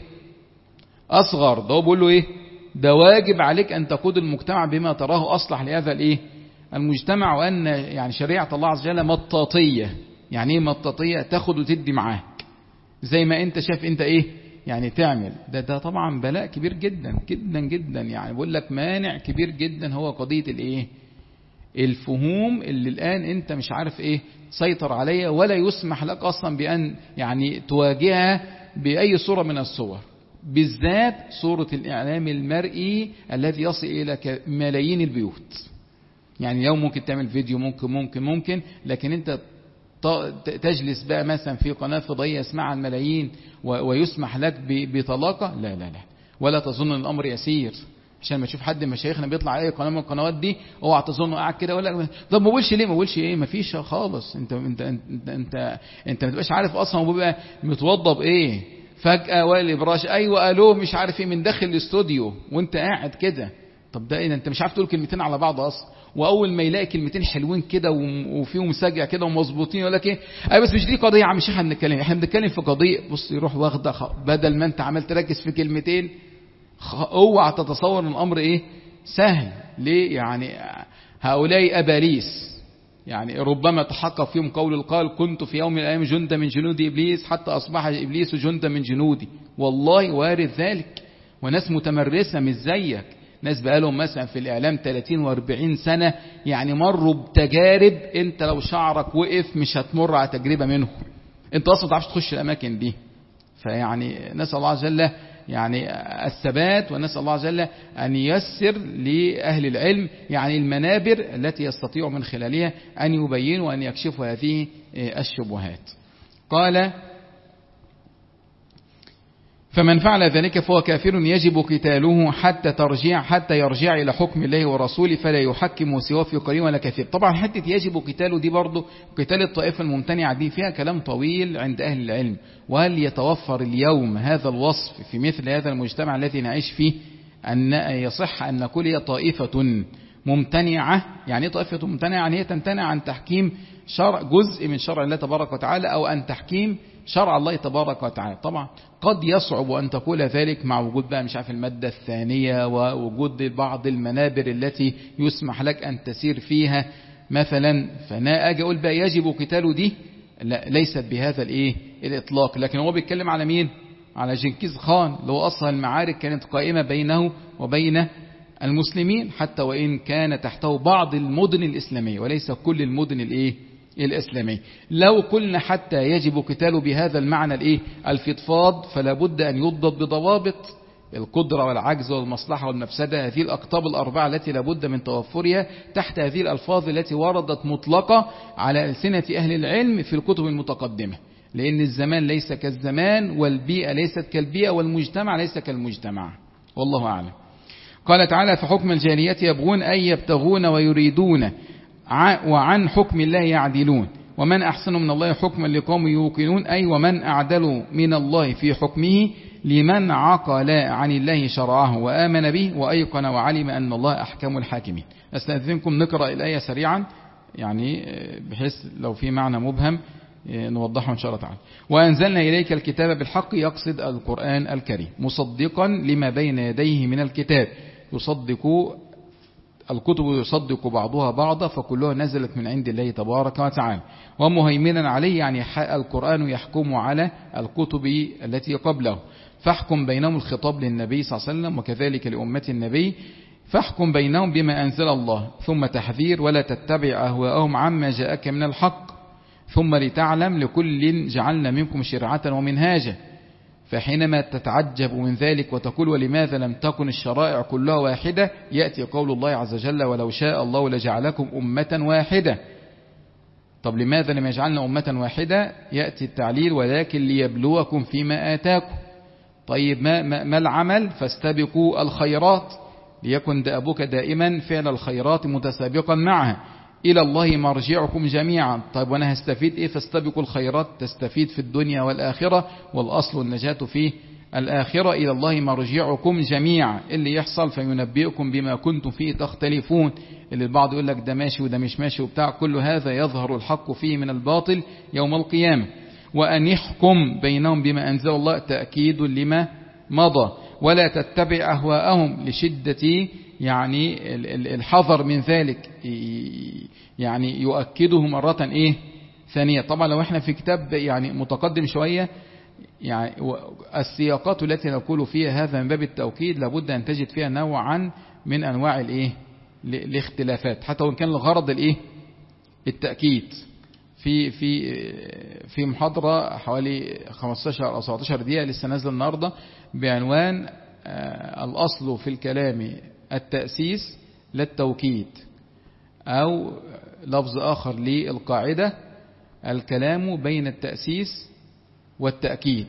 اصغر، ده هو بيقول له ايه ده واجب عليك ان تقود المجتمع بما تراه اصلح لهذا الايه المجتمع، وان يعني شريعه الله عز وجل مطاطيه. يعني ايه مطاطيه؟ تاخد وتدي معاك زي ما انت شايف انت ايه يعني تعمل. ده ده طبعا بلاء كبير جدا جدا جدا. يعني بقول لك مانع كبير جدا هو قضية الايه الفهوم اللي الان انت مش عارف ايه تسيطر عليها، ولا يسمح لك اصلا بان يعني تواجهها باي صورة من الصور، بالذات صورة الاعلام المرئي الذي يصل الى ملايين البيوت. يعني اليوم ممكن تعمل فيديو، ممكن ممكن ممكن لكن انت تجلس بقى مثلا في قناة فضائية يسمعها الملايين ويسمح لك بطلاقة؟ لا لا لا، ولا تظن ان الامر يسير. عشان ما تشوف حد من مشايخنا بيطلع على اي قناه من القنوات دي اوعى تظن قاعد كده ولا طب ما بقولش ليه ما بقولش ايه ما فيش خالص. انت انت انت انت, انت ما تبقاش عارف اصلا هو بيبقى متوضى بايه، فجأة وائل براش ايوه قالوه مش عارف ايه من داخل الاستوديو وانت قاعد كده. طب ده ايه؟ انت مش عارف تقول كلمتين على بعض اصلا، واول ما يلاقي كلمتين حلوين كده وفيهم سجع كده ومظبوطين يقول لك ايه اي بس مش دي قضيه يا عم الشيخ، احنا بنتكلم احنا بنتكلم في قضيه. بص يروح واخده بدل ما انت عمال تركز في كلمتين، اوعى تتصور ان الامر ايه سهل. ليه؟ يعني هؤلاء اباليس يعني ربما تحقق فيهم قول القائل كنت في يوم من الايام جندا من جنود ابليس حتى اصبح ابليس جندا من جنودي. والله وارد ذلك، وناس متمرسه مش زيك، ناس بقالهم مثلا في الإعلام ثلاثين وأربعين سنة، يعني مروا بتجارب انت لو شعرك وقف مش هتمر على تجربة منهم. انت اصلا تعرفش تخش الأماكن دي. فيعني نسأل الله عز وجل يعني الثبات، ونسأل الله عز وجل أن ييسر لأهل العلم يعني المنابر التي يستطيع من خلالها أن يبينوا وأن يكشفوا هذه الشبهات. قال فمن فعل ذلك فهو كافر يجب قتاله حتى ترجع حتى يرجع إلى حكم الله ورسوله فلا يحكم سواه في قليل ولا كثير. طبعا حتة يجب قتاله دي برضه قتال الطائفة الممتنعة دي فيها كلام طويل عند أهل العلم. وهل يتوفر اليوم هذا الوصف في مثل هذا المجتمع الذي نعيش فيه أن يصح أن نقول هي طائفة ممتنعة؟ يعني طائفة ممتنعة يعني هي تمتنع عن تحكيم شرع جزء من شرع الله تبارك وتعالى أو أن تحكيم شرع الله تبارك وتعالى. طبعا قد يصعب أن تقول ذلك مع وجود بقى مش عارف المادة الثانية ووجود بعض المنابر التي يسمح لك أن تسير فيها مثلا. فأنا أجي أقول بقى يجب قتاله دي لا، ليست بهذا الإيه الإطلاق. لكن هو بيتكلم على مين؟ على جنكيز خان اللي هو أصلا المعارك كانت قائمة بينه وبين المسلمين، حتى وإن كان تحته بعض المدن الإسلامية وليس كل المدن الإيه الإسلامية. لو قلنا حتى يجب قتاله بهذا المعنى الإيه الفضفاض، فلا بد أن يضبط بضوابط القدرة والعجز والمصلحة والمفسدة، هذه الأقطاب الأربعة التي لا بد من توفرها تحت هذه الألفاظ التي وردت مطلقة على ألسنة أهل العلم في الكتب المتقدمة. لأن الزمان ليس كالزمان، والبيئة ليست كالبيئة، والمجتمع ليس كالمجتمع. والله أعلم. قال تعالى فحكم الجاهلية يبغون أي يبتغون ويريدون وعن حكم الله يعدلون ومن أحسن من الله حكما لقوم يوقنون أي ومن أعدل من الله في حكمه لمن عقل عن الله شرعه وآمن به وأيقن وعلم أن الله أحكم الحاكمين. أستأذنكم نقرأ الآية سريعا يعني بحيث لو في معنى مبهم نوضحه إن شاء الله تعالى. وأنزلنا إليك الكتاب بالحق يقصد القرآن الكريم مصدقا لما بين يديه من الكتاب يصدق الكتب يصدق بعضها بعضا فكلها نزلت من عند الله تبارك وتعالى ومهيمنا عليه يعني القرآن يحكم على الكتب التي قبله فاحكم بينهم الخطاب للنبي صلى الله عليه وسلم وكذلك لأمة النبي فاحكم بينهم بما أنزل الله ثم تحذير ولا تتبع أهواءهم عما جاءك من الحق ثم لتعلم لكل جعلنا منكم شرعة ومنهاجا فحينما تتعجب من ذلك وتقول ولماذا لم تكن الشرائع كلها واحدة يأتي قول الله عز وجل ولو شاء الله لجعلكم أمة واحدة. طب لماذا لم يجعلنا أمة واحدة؟ يأتي التعليل ولكن ليبلوكم فيما آتاكم. طيب ما, ما, ما العمل؟ فاستبقوا الخيرات ليكن دأبك دائما فعل الخيرات متسابقا معها إلى الله مرجعكم جميعا. طيب وأنا هستفيد إيه؟ فاستبقوا الخيرات تستفيد في الدنيا والآخرة والأصل النجاة في الآخرة. إلى الله مرجعكم جميعا اللي يحصل فينبئكم بما كنتم فيه تختلفون اللي البعض يقول لك ده ماشي وده مش ماشي وبتاع كل هذا يظهر الحق فيه من الباطل يوم القيامة. وأن يحكم بينهم بما أنزل الله تأكيد لما مضى ولا تتبع أهواءهم لشدة يعني الحذر من ذلك يعني يؤكده مرة إيه ثانية. طبعا لو احنا في كتاب يعني متقدم شوية يعني السياقات التي نقول فيها هذا من باب التوكيد لابد أن تجد فيها نوعا من أنواع الإيه الاختلافات حتى وإن كان الغرض الإيه التأكيد. في في في محاضرة حوالي خمستاشر أو سبعتاشر دقيقة لسه نازله النهارده بعنوان الأصل في الكلام التأسيس للتوكيد أو لفظ آخر للقاعدة الكلام بين التأسيس والتأكيد.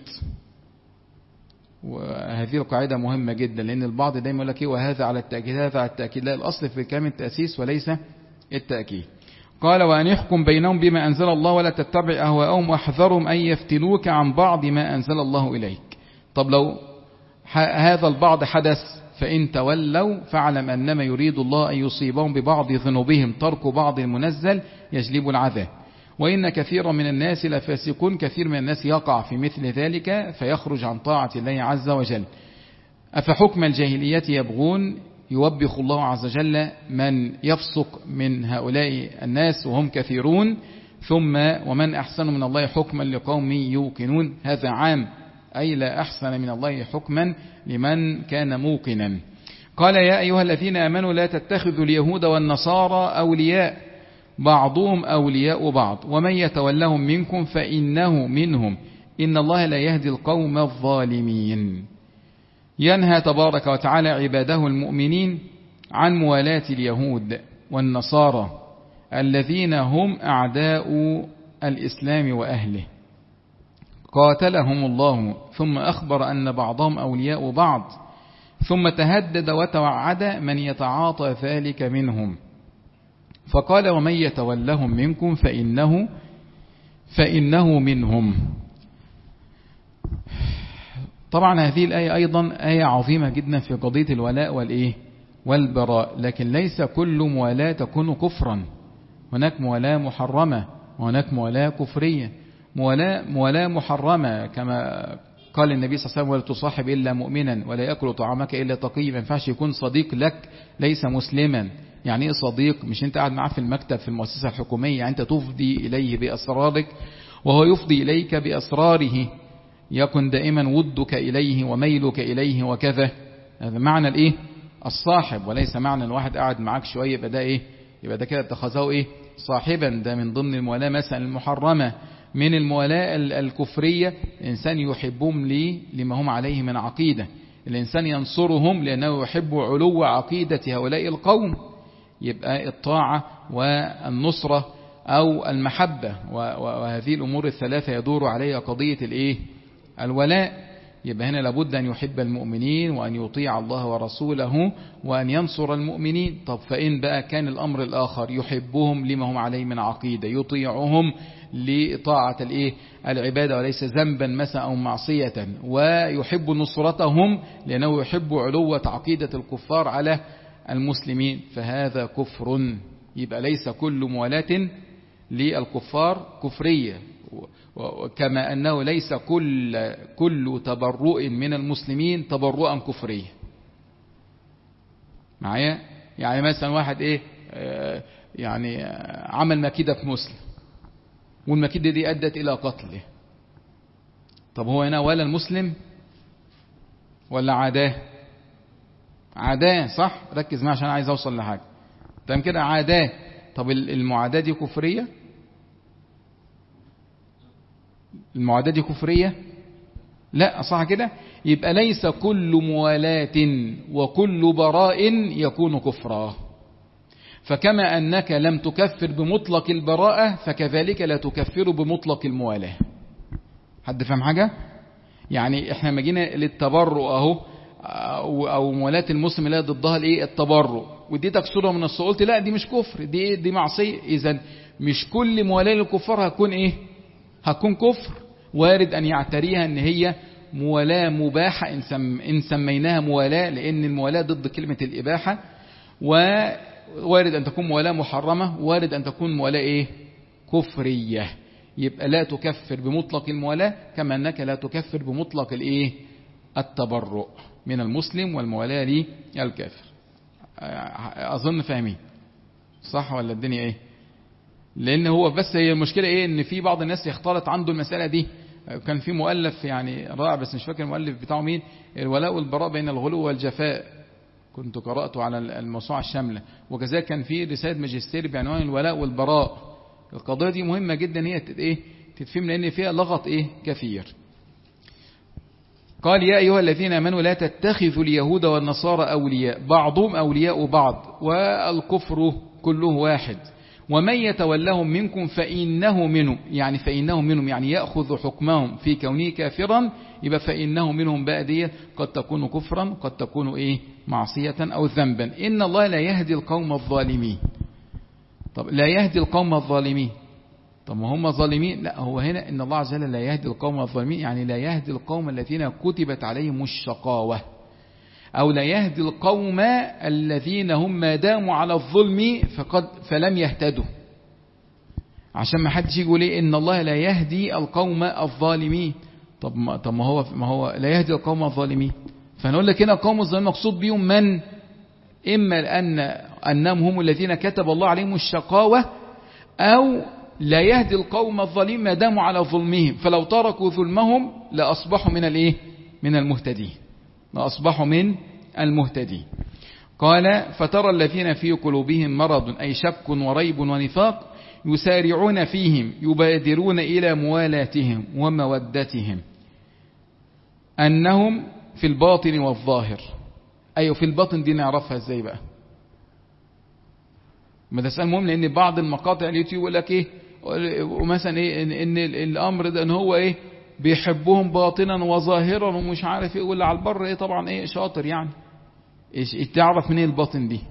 وهذه القاعدة مهمة جدا لأن البعض دايما يقول لك إيه وهذا على التأكيد هذا على التأكيد. لا الأصل في الكلام التأسيس وليس التأكيد. قال وأن يحكم بينهم بما أنزل الله ولا تتبع أهواءهم واحذرهم أن يفتنوك عن بعض ما أنزل الله إليك. طب لو هذا البعض حدث فإن تولوا فاعلم أنما يريد الله أن يصيبهم ببعض ذنوبهم ترك بعض المنزل يجلب العذاب وإن كثيرا من الناس لفاسقون. كثير من الناس يقع في مثل ذلك فيخرج عن طاعة الله عز وجل. أفحكم الجاهلية يبغون يوبخ الله عز وجل من يفسق من هؤلاء الناس وهم كثيرون. ثم ومن أحسن من الله حكما لقوم يوقنون هذا عام أي لا أحسن من الله حكما لمن كان موقنا. قال يا أيها الذين آمنوا لا تتخذوا اليهود والنصارى أولياء بعضهم أولياء بعض ومن يتولهم منكم فإنه منهم إن الله لا يهدي القوم الظالمين. ينهى تبارك وتعالى عباده المؤمنين عن موالاة اليهود والنصارى الذين هم أعداء الإسلام وأهله قاتلهم الله ثم أخبر أن بعضهم أولياء بعض ثم تهدد وتوعد من يتعاطى ذلك منهم فقال ومن يتولهم منكم فإنه فإنه منهم. طبعا هذه الآية أيضا آية عظيمة جدا في قضية الولاء والإيه والبراء لكن ليس كل موالاة تكون كفرا. هناك موالاة محرمة وهناك موالاة كفرية. موالاة موالاة محرمة كما قال النبي صلى الله عليه وسلم ولا تصاحب إلا مؤمنا ولا يأكل طعامك إلا تقي. ما ينفعش يكون صديق لك ليس مسلما. يعني إيه صديق؟ مش أنت قاعد معاه في المكتب في المؤسسة الحكومية يعني أنت تفضي إليه بأسرارك وهو يفضي إليك بأسراره يكن دائما ودك إليه وميلك إليه وكذا. هذا معنى الإيه الصاحب وليس معنى الواحد قاعد معاك شوية يبقى ده إيه يبقى ده كده اتخذه إيه صاحبا. ده من ضمن الموالاة مثلا المحرمة. من الموالاة الكفرية الإنسان يحبهم لي لما هم عليه من عقيدة. الإنسان ينصرهم لأنه يحب علو عقيدة هؤلاء القوم. يبقى الطاعة والنصرة أو المحبة وهذه الأمور الثلاثة يدور عليها قضية الإيه الولاء. يبقى هنا لابد أن يحب المؤمنين وأن يطيع الله ورسوله وأن ينصر المؤمنين. طب فإن بقى كان الأمر الآخر يحبهم لما هم عليه من عقيدة، يطيعهم لطاعة الإيه العبادة وليس ذنبا مثلا أو معصية، ويحب نصرتهم لأنه يحب علوة عقيدة الكفار على المسلمين، فهذا كفر. يبقى ليس كل موالاة للكفار كفرية، كما أنه ليس كل كل تبرؤ من المسلمين تبرؤا كفريا. معايا؟ يعني مثلا واحد إيه آه يعني عمل مكيدة في مسلم والمكيدة دي أدت إلى قتله، طب هو هنا ولا المسلم ولا عاداه؟ عاداه، صح؟ ركز معي عشان عايز أوصل لحاجة. تمام كده، عاداه. طب المعاداة دي كفرية؟ المعاداة دي كفرية؟ لا، صح كده. يبقى ليس كل موالاة وكل براء يكون كفرا، فكما أنك لم تكفر بمطلق البراءة فكذلك لا تكفر بمطلق الموالاة. حد فهم حاجة؟ يعني احنا ما جينا للتبرؤ اهو او موالاة المسلم لا ضدها الايه التبرؤ، وديتك صورة من الصور قلت لا دي مش كفر، دي دي معصية. اذا مش كل موالاة للكفار هتكون ايه هتكون كفر، وارد ان يعتريها ان هي موالاة مباحة إن, سم إن سميناها موالاة، لأن الموالاة ضد كلمة الإباحة، ووارد أن تكون موالاة محرمة، وارد أن تكون موالاة إيه كفرية. يبقى لا تكفر بمطلق الموالاة كما أنك لا تكفر بمطلق الإيه التبرؤ من المسلم والموالاة للكافر. أظن فاهمين صح ولا الدنيا إيه؟ لأن هو بس هي المشكلة إيه إن في بعض الناس يختلط عنده المسألة دي. كان في مؤلف يعني رائع بس مش فاكر المؤلف بتاعه مين، الولاء والبراء بين الغلو والجفاء، كنت قرأته على الموسوعة الشاملة. وكذلك كان في رسالة ماجستير بعنوان الولاء والبراء. القضية دي مهمة جدا هي ايه تتفهم، لأن فيها لغط ايه كثير. قال يا أيها الذين آمنوا لا تتخذوا اليهود والنصارى أولياء بعضهم أولياء بعض والكفر كله واحد ومن يتولهم منكم فإنه منهم، يعني فإنه منهم يعني يأخذ حكمهم في كونه كافرا، يبقى فإنه منهم بأدية قد تكون كفرا قد تكون إيه معصية أو ذنبا. إن الله لا يهدي القوم الظالمين. طب لا يهدي القوم الظالمين، طب ما هم ظالمين؟ لا، هو هنا إن الله عز وجل لا يهدي القوم الظالمين يعني لا يهدي القوم الذين كتبت عليهم الشقاوة، أو لا يهدي القوم الذين هم ما داموا على الظلم فقد فلم يهتدوا، عشان ما حدش يقول ايه إن الله لا يهدي القوم الظالمين. طب ما طب ما هو ما هو لا يهدي القوم الظالمين، فنقول لك هنا قوم الظالمين مقصود بهم من؟ إما أن أنهم هم الذين كتب الله عليهم الشقاوة، أو لا يهدي القوم الظالمين ما داموا على ظلمهم، فلو تركوا ظلمهم لأصبحوا من الايه من المهتدين لأصبحوا من المهتدين. قال فترى الذين في قلوبهم مرض أي شك وريب ونفاق يسارعون فيهم يبادرون إلى موالاتهم ومودتهم أنهم في الباطن والظاهر. أيوة في الباطن دي نعرفها ازاي بقى؟ ما ده سؤال مهم، لأن بعض المقاطع اليوتيوب يقول لك ايه ومثلا ايه إن, إن الأمر ده ان هو ايه بيحبهم باطنا وظاهرا ومش عارف ايه، واللي على البر ايه طبعا ايه شاطر يعني ايش تعرف منين الباطن دي؟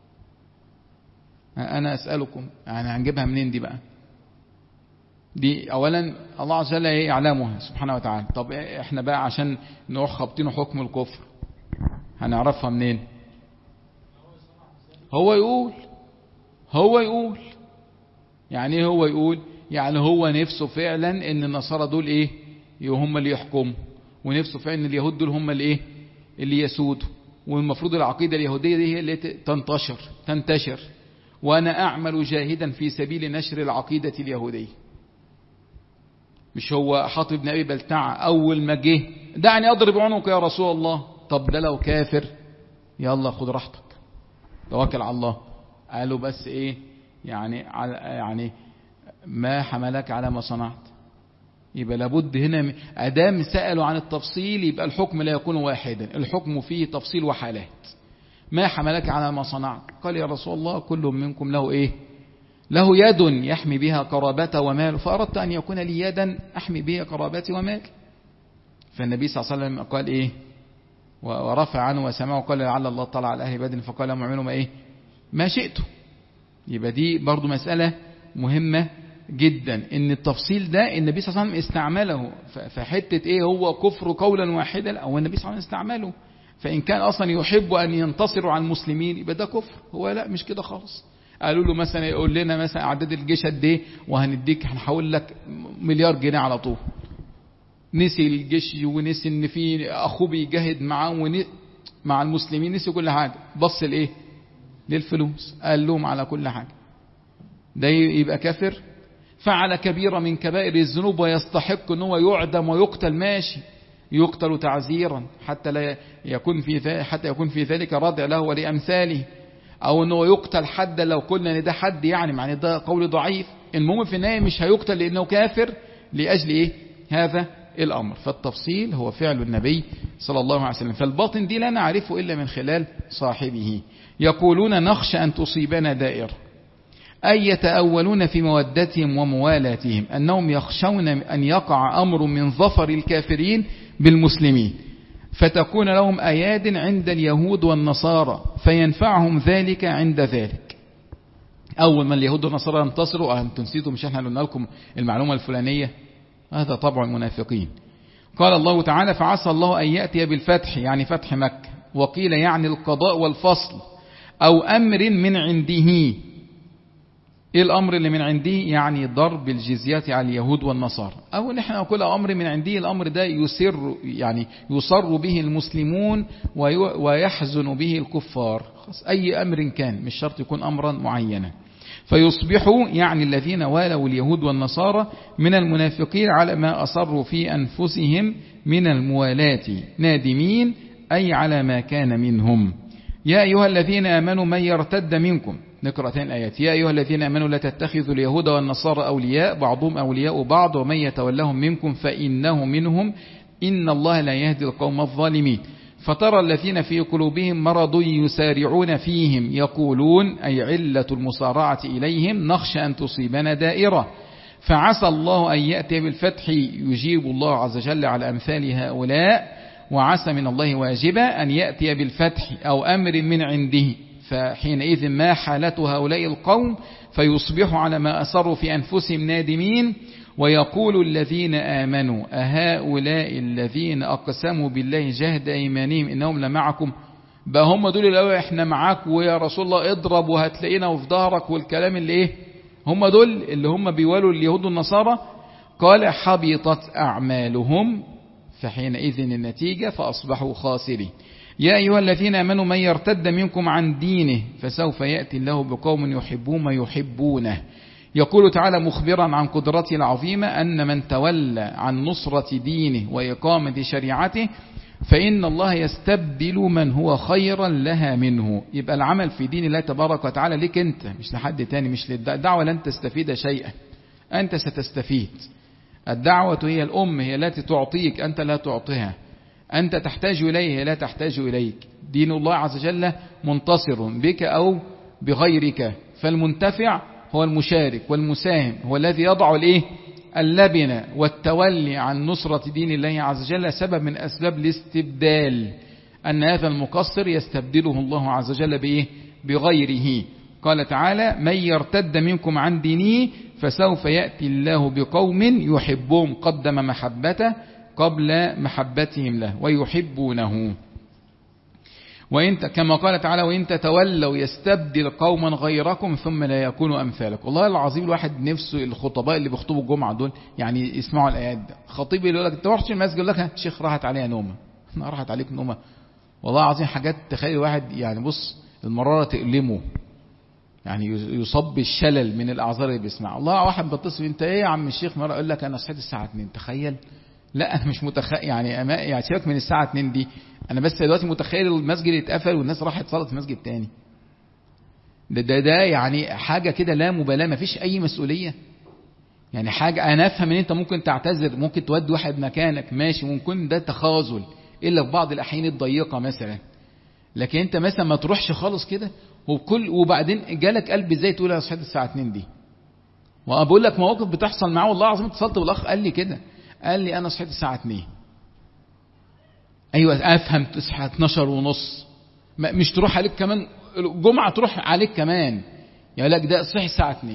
انا اسألكم يعني هنجيبها منين دي بقى؟ دي اولا الله عز وجل يعلمها سبحانه وتعالى. طب احنا بقى عشان نروح خابطين حكم الكفر هنعرفها منين؟ هو يقول هو يقول يعني ايه هو يقول؟ يعني هو نفسه فعلا ان النصارى دول ايه هم اللي يحكموا، ونفسه فعلا ان اليهود دول هم اللي ايه اللي يسودوا، والمفروض العقيدة اليهودية دي هي اللي تنتشر تنتشر وانا اعمل جاهدا في سبيل نشر العقيدة اليهودية. مش هو حاطب بن ابي بلتعة اول ما جه دعني اضرب عنق يا رسول الله، طب ده لو كافر يلا خد راحتك توكل على الله. قالوا بس ايه يعني يعني ما حملك على ما صنعت. يبقى لابد هنا ادام سألوا عن التفصيل يبقى الحكم لا يكون واحدا، الحكم فيه تفصيل وحالات. ما حملك على ما صنعت؟ قال يا رسول الله كل منكم له ايه له يد يحمي بها قرابته وماله، فأردت أن يكون لي يدا أحمي بها قرابتي ومالي. فالنبي صلى الله عليه وسلم قال إيه ورفع عنه وسمعه قال لعل الله طلع على أهل بدر فقال لهم اعملوا ما إيه ما شئتم. يبقى دي برضو مسألة مهمة جدا، ان التفصيل ده النبي صلى الله عليه وسلم استعمله. فحتة ايه هو كفر قولا واحدا، او النبي صلى الله عليه وسلم استعمله. فإن كان أصلا يحب أن ينتصروا على المسلمين يبقى ده كفر. هو لا مش كده خالص. قالوا له مثلا يقول لنا مثلا أعداد الجيش قد ايه وهنديك هنحول لك مليار جنيه على طول. نسي الجيش ونسي ان في اخوه بيجاهد معاه ون... مع المسلمين، نسي كل حاجة، بص لايه للفلوس، قال لهم على كل حاجة. ده يبقى كافر. فعل كبيرة من كبائر الذنوب ويستحق ان هو يعدم ويقتل، ماشي يقتل تعزيرا حتى لا يكون في حتى يكون في ذلك ردع له ولأمثاله، او انه يقتل حد لو قلنا ان ده حد يعني معنى ده قول ضعيف. المهم في النهاية مش هيقتل لانه كافر لاجل ايه هذا الامر. فالتفصيل هو فعل النبي صلى الله عليه وسلم. فالباطن دي لا نعرفه الا من خلال صاحبه. يقولون نخشى ان تصيبنا دائرة، أي يتأولون في مودتهم وموالاتهم أنهم يخشون أن يقع أمر من ظفر الكافرين بالمسلمين فتكون لهم أياد عند اليهود والنصارى فينفعهم ذلك عند ذلك. أول ما اليهود والنصارى ينتصروا أنتم نسيتوا مش احنا قلنا لكم المعلومة الفلانية، هذا طبع المنافقين. قال الله تعالى فعسى الله أن يأتي بالفتح يعني فتح مكة، وقيل يعني القضاء والفصل، أو أمر من عنده. ايه الامر اللي من عنده؟ يعني ضرب الجزيات على اليهود والنصارى، او نحن نقول امر من عنده. الامر ده يسر يعني يصر به المسلمون ويحزن به الكفار، اي امر كان مش شرط يكون امرا معينا. فيصبحوا يعني الذين والوا اليهود والنصارى من المنافقين على ما اصروا في انفسهم من الموالاة نادمين، اي على ما كان منهم. يا ايها الذين امنوا من يرتد منكم، نقرأ ثاني الآيات. يا أيها الذين آمنوا لا تتخذوا اليهود والنصارى أولياء بعضهم أولياء بعض ومن يتولهم منكم فإنه منهم إن الله لا يهدي القوم الظالمين. فترى الذين في قلوبهم مرض يسارعون فيهم يقولون أي علة المسارعة إليهم نخشى أن تصيبنا دائرة، فعسى الله أن يأتي بالفتح يجيب الله عز وجل على أمثال هؤلاء، وعسى من الله واجبا أن يأتي بالفتح أو أمر من عنده. فحينئذ ما حالة هؤلاء القوم فيصبحوا على ما أسروا في أنفسهم نادمين. ويقول الذين آمنوا أهؤلاء الذين أقسموا بالله جهد أيمانهم إنهم لمعكم، بقى هم دول اللي احنا معاك ويا رسول الله اضرب وهتلاقينا وفي ظهرك والكلام اللي ايه، هم دول اللي هم بيوالوا اليهود والنصارى. قال حبطت أعمالهم، فحينئذ النتيجة فأصبحوا خاسرين. يا أيها الذين آمنوا من يرتد منكم عن دينه فسوف يأتي الله بقوم يحبون ما يحبونه. يقول تعالى مخبرا عن قدرته العظيمة أن من تولى عن نصرة دينه وإقامة شريعته فإن الله يستبدل من هو خيرا لها منه. يبقى العمل في دين الله تبارك وتعالى لك أنت مش لحد تاني، مش للدعوة لن تستفيد شيئا، أنت ستستفيد. الدعوة هي الأم، هي التي تعطيك، أنت لا تعطيها. أنت تحتاج إليه لا تحتاج إليك. دين الله عز وجل منتصر بك أو بغيرك، فالمنتفع هو المشارك، والمساهم هو الذي يضع الإيه اللبنة. والتولي عن نصرة دين الله عز وجل سبب من أسباب الاستبدال، أن هذا المقصر يستبدله الله عز وجل بإيه بغيره. قال تعالى من يرتد منكم عن دينه فسوف يأتي الله بقوم يحبهم، قدم محبته قبل محبتهم له ويحبونه. وإنت كما قال تعالى وإن تتولوا يستبدل قوما غيركم ثم لا يكونوا أمثالك. والله العظيم الواحد نفسه الخطباء اللي بيخطبوا الجمعة دول يعني يسمعوا الآيات ده. خطيب يقول لك انت ما رحتش المسجد، يقول لك شيخ راحت عليها نومة. راحت عليك نومة؟ والله العظيم حاجات تخيل واحد يعني بص المرارة تألمه، يعني يصاب بالشلل من الأعذار اللي بيسمعها. الله واحد بتصل انت ايه يا عم الشيخ مرة يقول لك انا صحيت الساعة اتنين. تخيل، لا انا مش متخيل يعني أما يعني سيبك من الساعة اتنين دي، انا بس دلوقتي متخيل المسجد اتقفل والناس راحت صلت في مسجد تاني. ده ده, ده يعني حاجة كده لا مبالاة، ما فيش اي مسؤولية. يعني حاجة انا افهم ان انت ممكن تعتذر، ممكن تودي واحد مكانك ماشي، ممكن ده تخاذل الا في بعض الاحيان الضيقة مثلا، لكن انت مثلا ما تروحش خالص كده وكل وبعدين جالك قلب ازاي تقول انا صحيت الساعة اتنين دي. وبقول لك مواقف بتصل معاه والله العظيم. اتصلت بالاخ قال لي كده، قال لي انا صحيت الساعة اتنين أيوة أفهم، تصحى اتناشر ونص، مش تروح عليك كمان الجمعة، تروح عليك كمان يا لك ده صحي الساعة اتنين.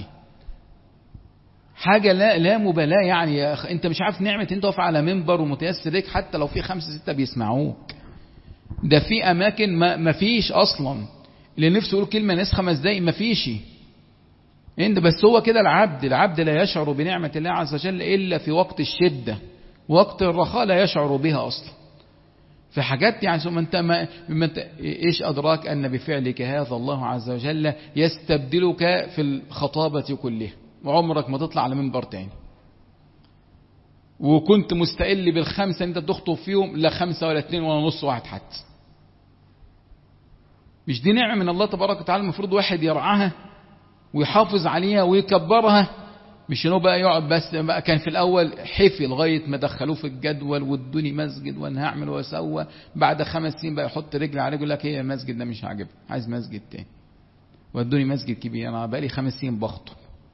حاجة لا لا مبالاة يعني يا أخ. أنت مش عارف نعمة أنت واقف على منبر ومتيسر ليك، حتى لو في خمسة ستة بيسمعوك. ده في أماكن ما, ما فيش أصلا، اللي نفسه يقول كلمة ناس خمس دقايق ما فيش. انت بس هو كده العبد العبد لا يشعر بنعمة الله عز وجل إلا في وقت الشدة، وقت الرخاء لا يشعر بها أصلا. في حاجات يعني ثم انت ما انت ايش ادراك ان بفعلك هذا الله عز وجل يستبدلك في الخطابة كلها، وعمرك ما تطلع على منبر تاني، وكنت مستقل بالخمسة انت تخطب فيهم لا خمسة ولا اتنين ولا نص واحد حتى. مش دي نعمة من الله تبارك وتعالى؟ المفروض واحد يرعاها ويحافظ عليها ويكبرها، مش انه بقى يقعد بس. بقى كان في الاول حفي لغايه ما دخلوه في الجدول وادوني مسجد وانا هعمل واسوى، بعد خمس سنين بقى يحط رجل على رجل لك ايه المسجد ده مش عاجبني، عايز مسجد تاني، وادوني مسجد كبير. انا بقى لي خمس سنين بخطب،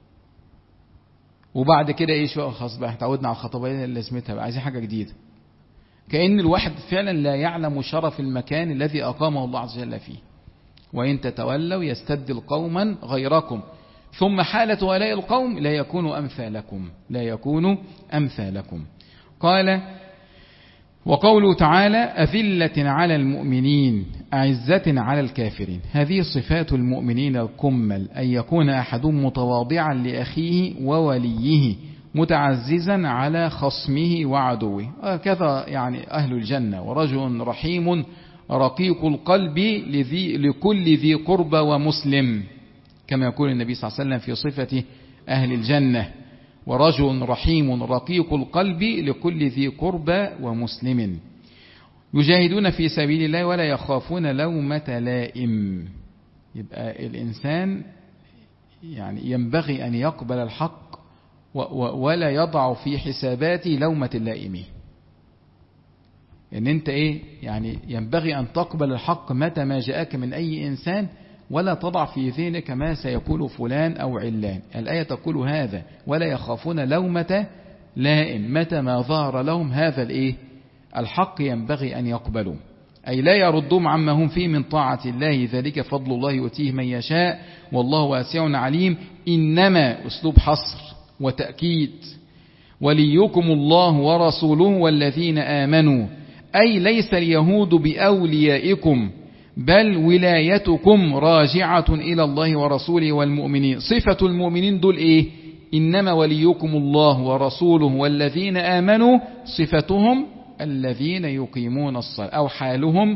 وبعد كده ايه شو خلاص بقى اتعودنا على الخطبيه اللي لازمتها بقى عايزين حاجه جديده. كأن الواحد فعلا لا يعلم شرف المكان الذي اقامه الله عز وجل فيه. وإن تتولوا يستبدل قوما غيركم ثم حالة ولاء القوم لا يكونوا أمثالكم لا يكونوا أمثالكم. قال وقوله تعالى أذلة على المؤمنين أعزة على الكافرين. هذه صفات المؤمنين الكمل، أن يكون أحدهم متواضعا لأخيه ووليه متعززا على خصمه وعدوه. هكذا يعني أهل الجنة. ورجل رحيم رقيق القلب لذي لكل ذي قربى ومسلم، كما يقول النبي صلى الله عليه وسلم في صفة أهل الجنة: ورجل رحيم رقيق القلب لكل ذي قربى ومسلم. يجاهدون في سبيل الله ولا يخافون لومة لائم. يبقى الإنسان يعني ينبغي أن يقبل الحق ولا يضع في حساباته لومة اللائمين. ان انت ايه يعني ينبغي ان تقبل الحق متى ما جاءك من اي انسان، ولا تضع في ذهنك ما سيقول فلان او علان. الآية تقول هذا: ولا يخافون لومة لائم. متى ما ظهر لهم هذا الايه الحق ينبغي ان يقبلوا، اي لا يردون عما هم فيه من طاعة الله، ذلك فضل الله يؤتيه من يشاء والله واسع عليم. انما اسلوب حصر وتأكيد: وليكم الله ورسوله والذين آمنوا، أي ليس اليهود بأوليائكم بل ولايتكم راجعة إلى الله ورسوله والمؤمنين. صفة المؤمنين دول إيه؟ إنما وليكم الله ورسوله والذين آمنوا. صفتهم الذين يقيمون الصلاة، أو حالهم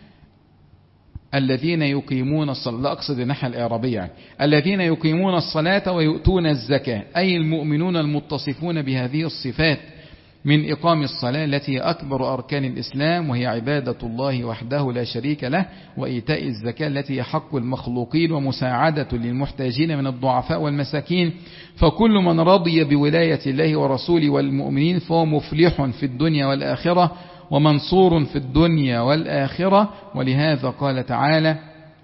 الذين يقيمون الصلاة، لا أقصد الناحية الإعرابية يعني. الذين يقيمون الصلاة ويؤتون الزكاة، أي المؤمنون المتصفون بهذه الصفات من إقام الصلاة التي أكبر أركان الإسلام، وهي عبادة الله وحده لا شريك له، وإيتاء الزكاة التي هي حق المخلوقين ومساعدة للمحتاجين من الضعفاء والمساكين. فكل من رضي بولاية الله ورسوله والمؤمنين فهو مفلح في الدنيا والآخرة ومنصور في الدنيا والآخرة. ولهذا قال تعالى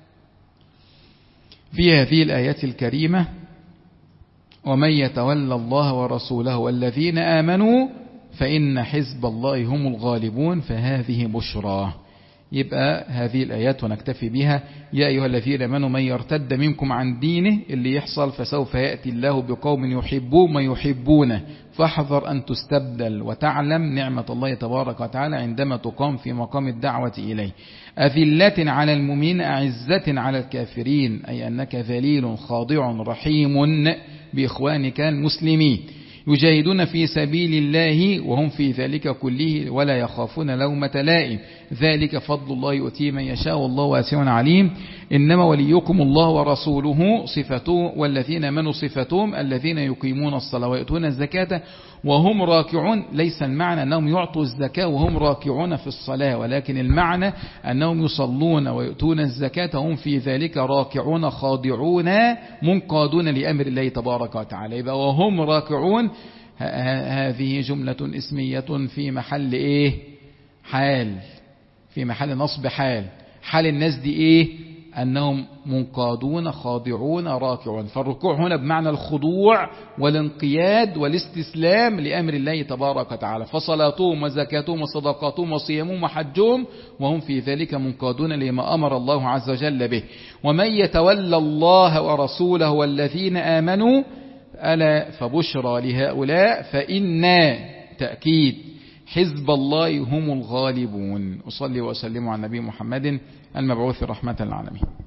في هذه الآيات الكريمة: ومن يتولى الله ورسوله والذين آمنوا فإن حزب الله هم الغالبون. فهذه بشرى. يبقى هذه الآيات ونكتفي بها. يا أيها الذين آمنوا من يرتد منكم عن دينه، اللي يحصل فسوف يأتي الله بقوم يحبون ما يحبونه فاحذر أن تستبدل، وتعلم نعمة الله تبارك وتعالى عندما تقام في مقام الدعوة إليه. أذلة على المؤمنين أعزة على الكافرين، أي أنك ذليل خاضع رحيم بإخوانك المسلمين. يجاهدون في سبيل الله وهم في ذلك كله ولا يخافون لومة لائم، ذلك فضل الله يؤتيه من يشاء والله واسع عليم. إنما وليكم الله ورسوله صفته، والذين آمنوا صفتهم الذين يقيمون الصلاة ويؤتون الزكاة وهم راكعون. ليس المعنى أنهم يعطوا الزكاة وهم راكعون في الصلاة، ولكن المعنى أنهم يصلون ويؤتون الزكاة وهم في ذلك راكعون خاضعون منقادون لأمر الله تبارك وتعالى. يبقى وهم راكعون هذه جملة اسمية في محل إيه؟ حال، في محل نصب حال. حال الناس دي إيه؟ أنهم منقادون خاضعون راكعون. فالركوع هنا بمعنى الخضوع والانقياد والاستسلام لأمر الله تبارك وتعالى. فصلاتهم وزكاتهم وصدقاتهم وصيامهم وحجهم وهم في ذلك منقادون لما أمر الله عز وجل به. ومن يتولى الله ورسوله والذين آمنوا ألا فبشرى لهؤلاء فإنا تأكيد حزب الله هم الغالبون. أصلي وأسلم على النبي محمد المبعوث رحمة للعالمين.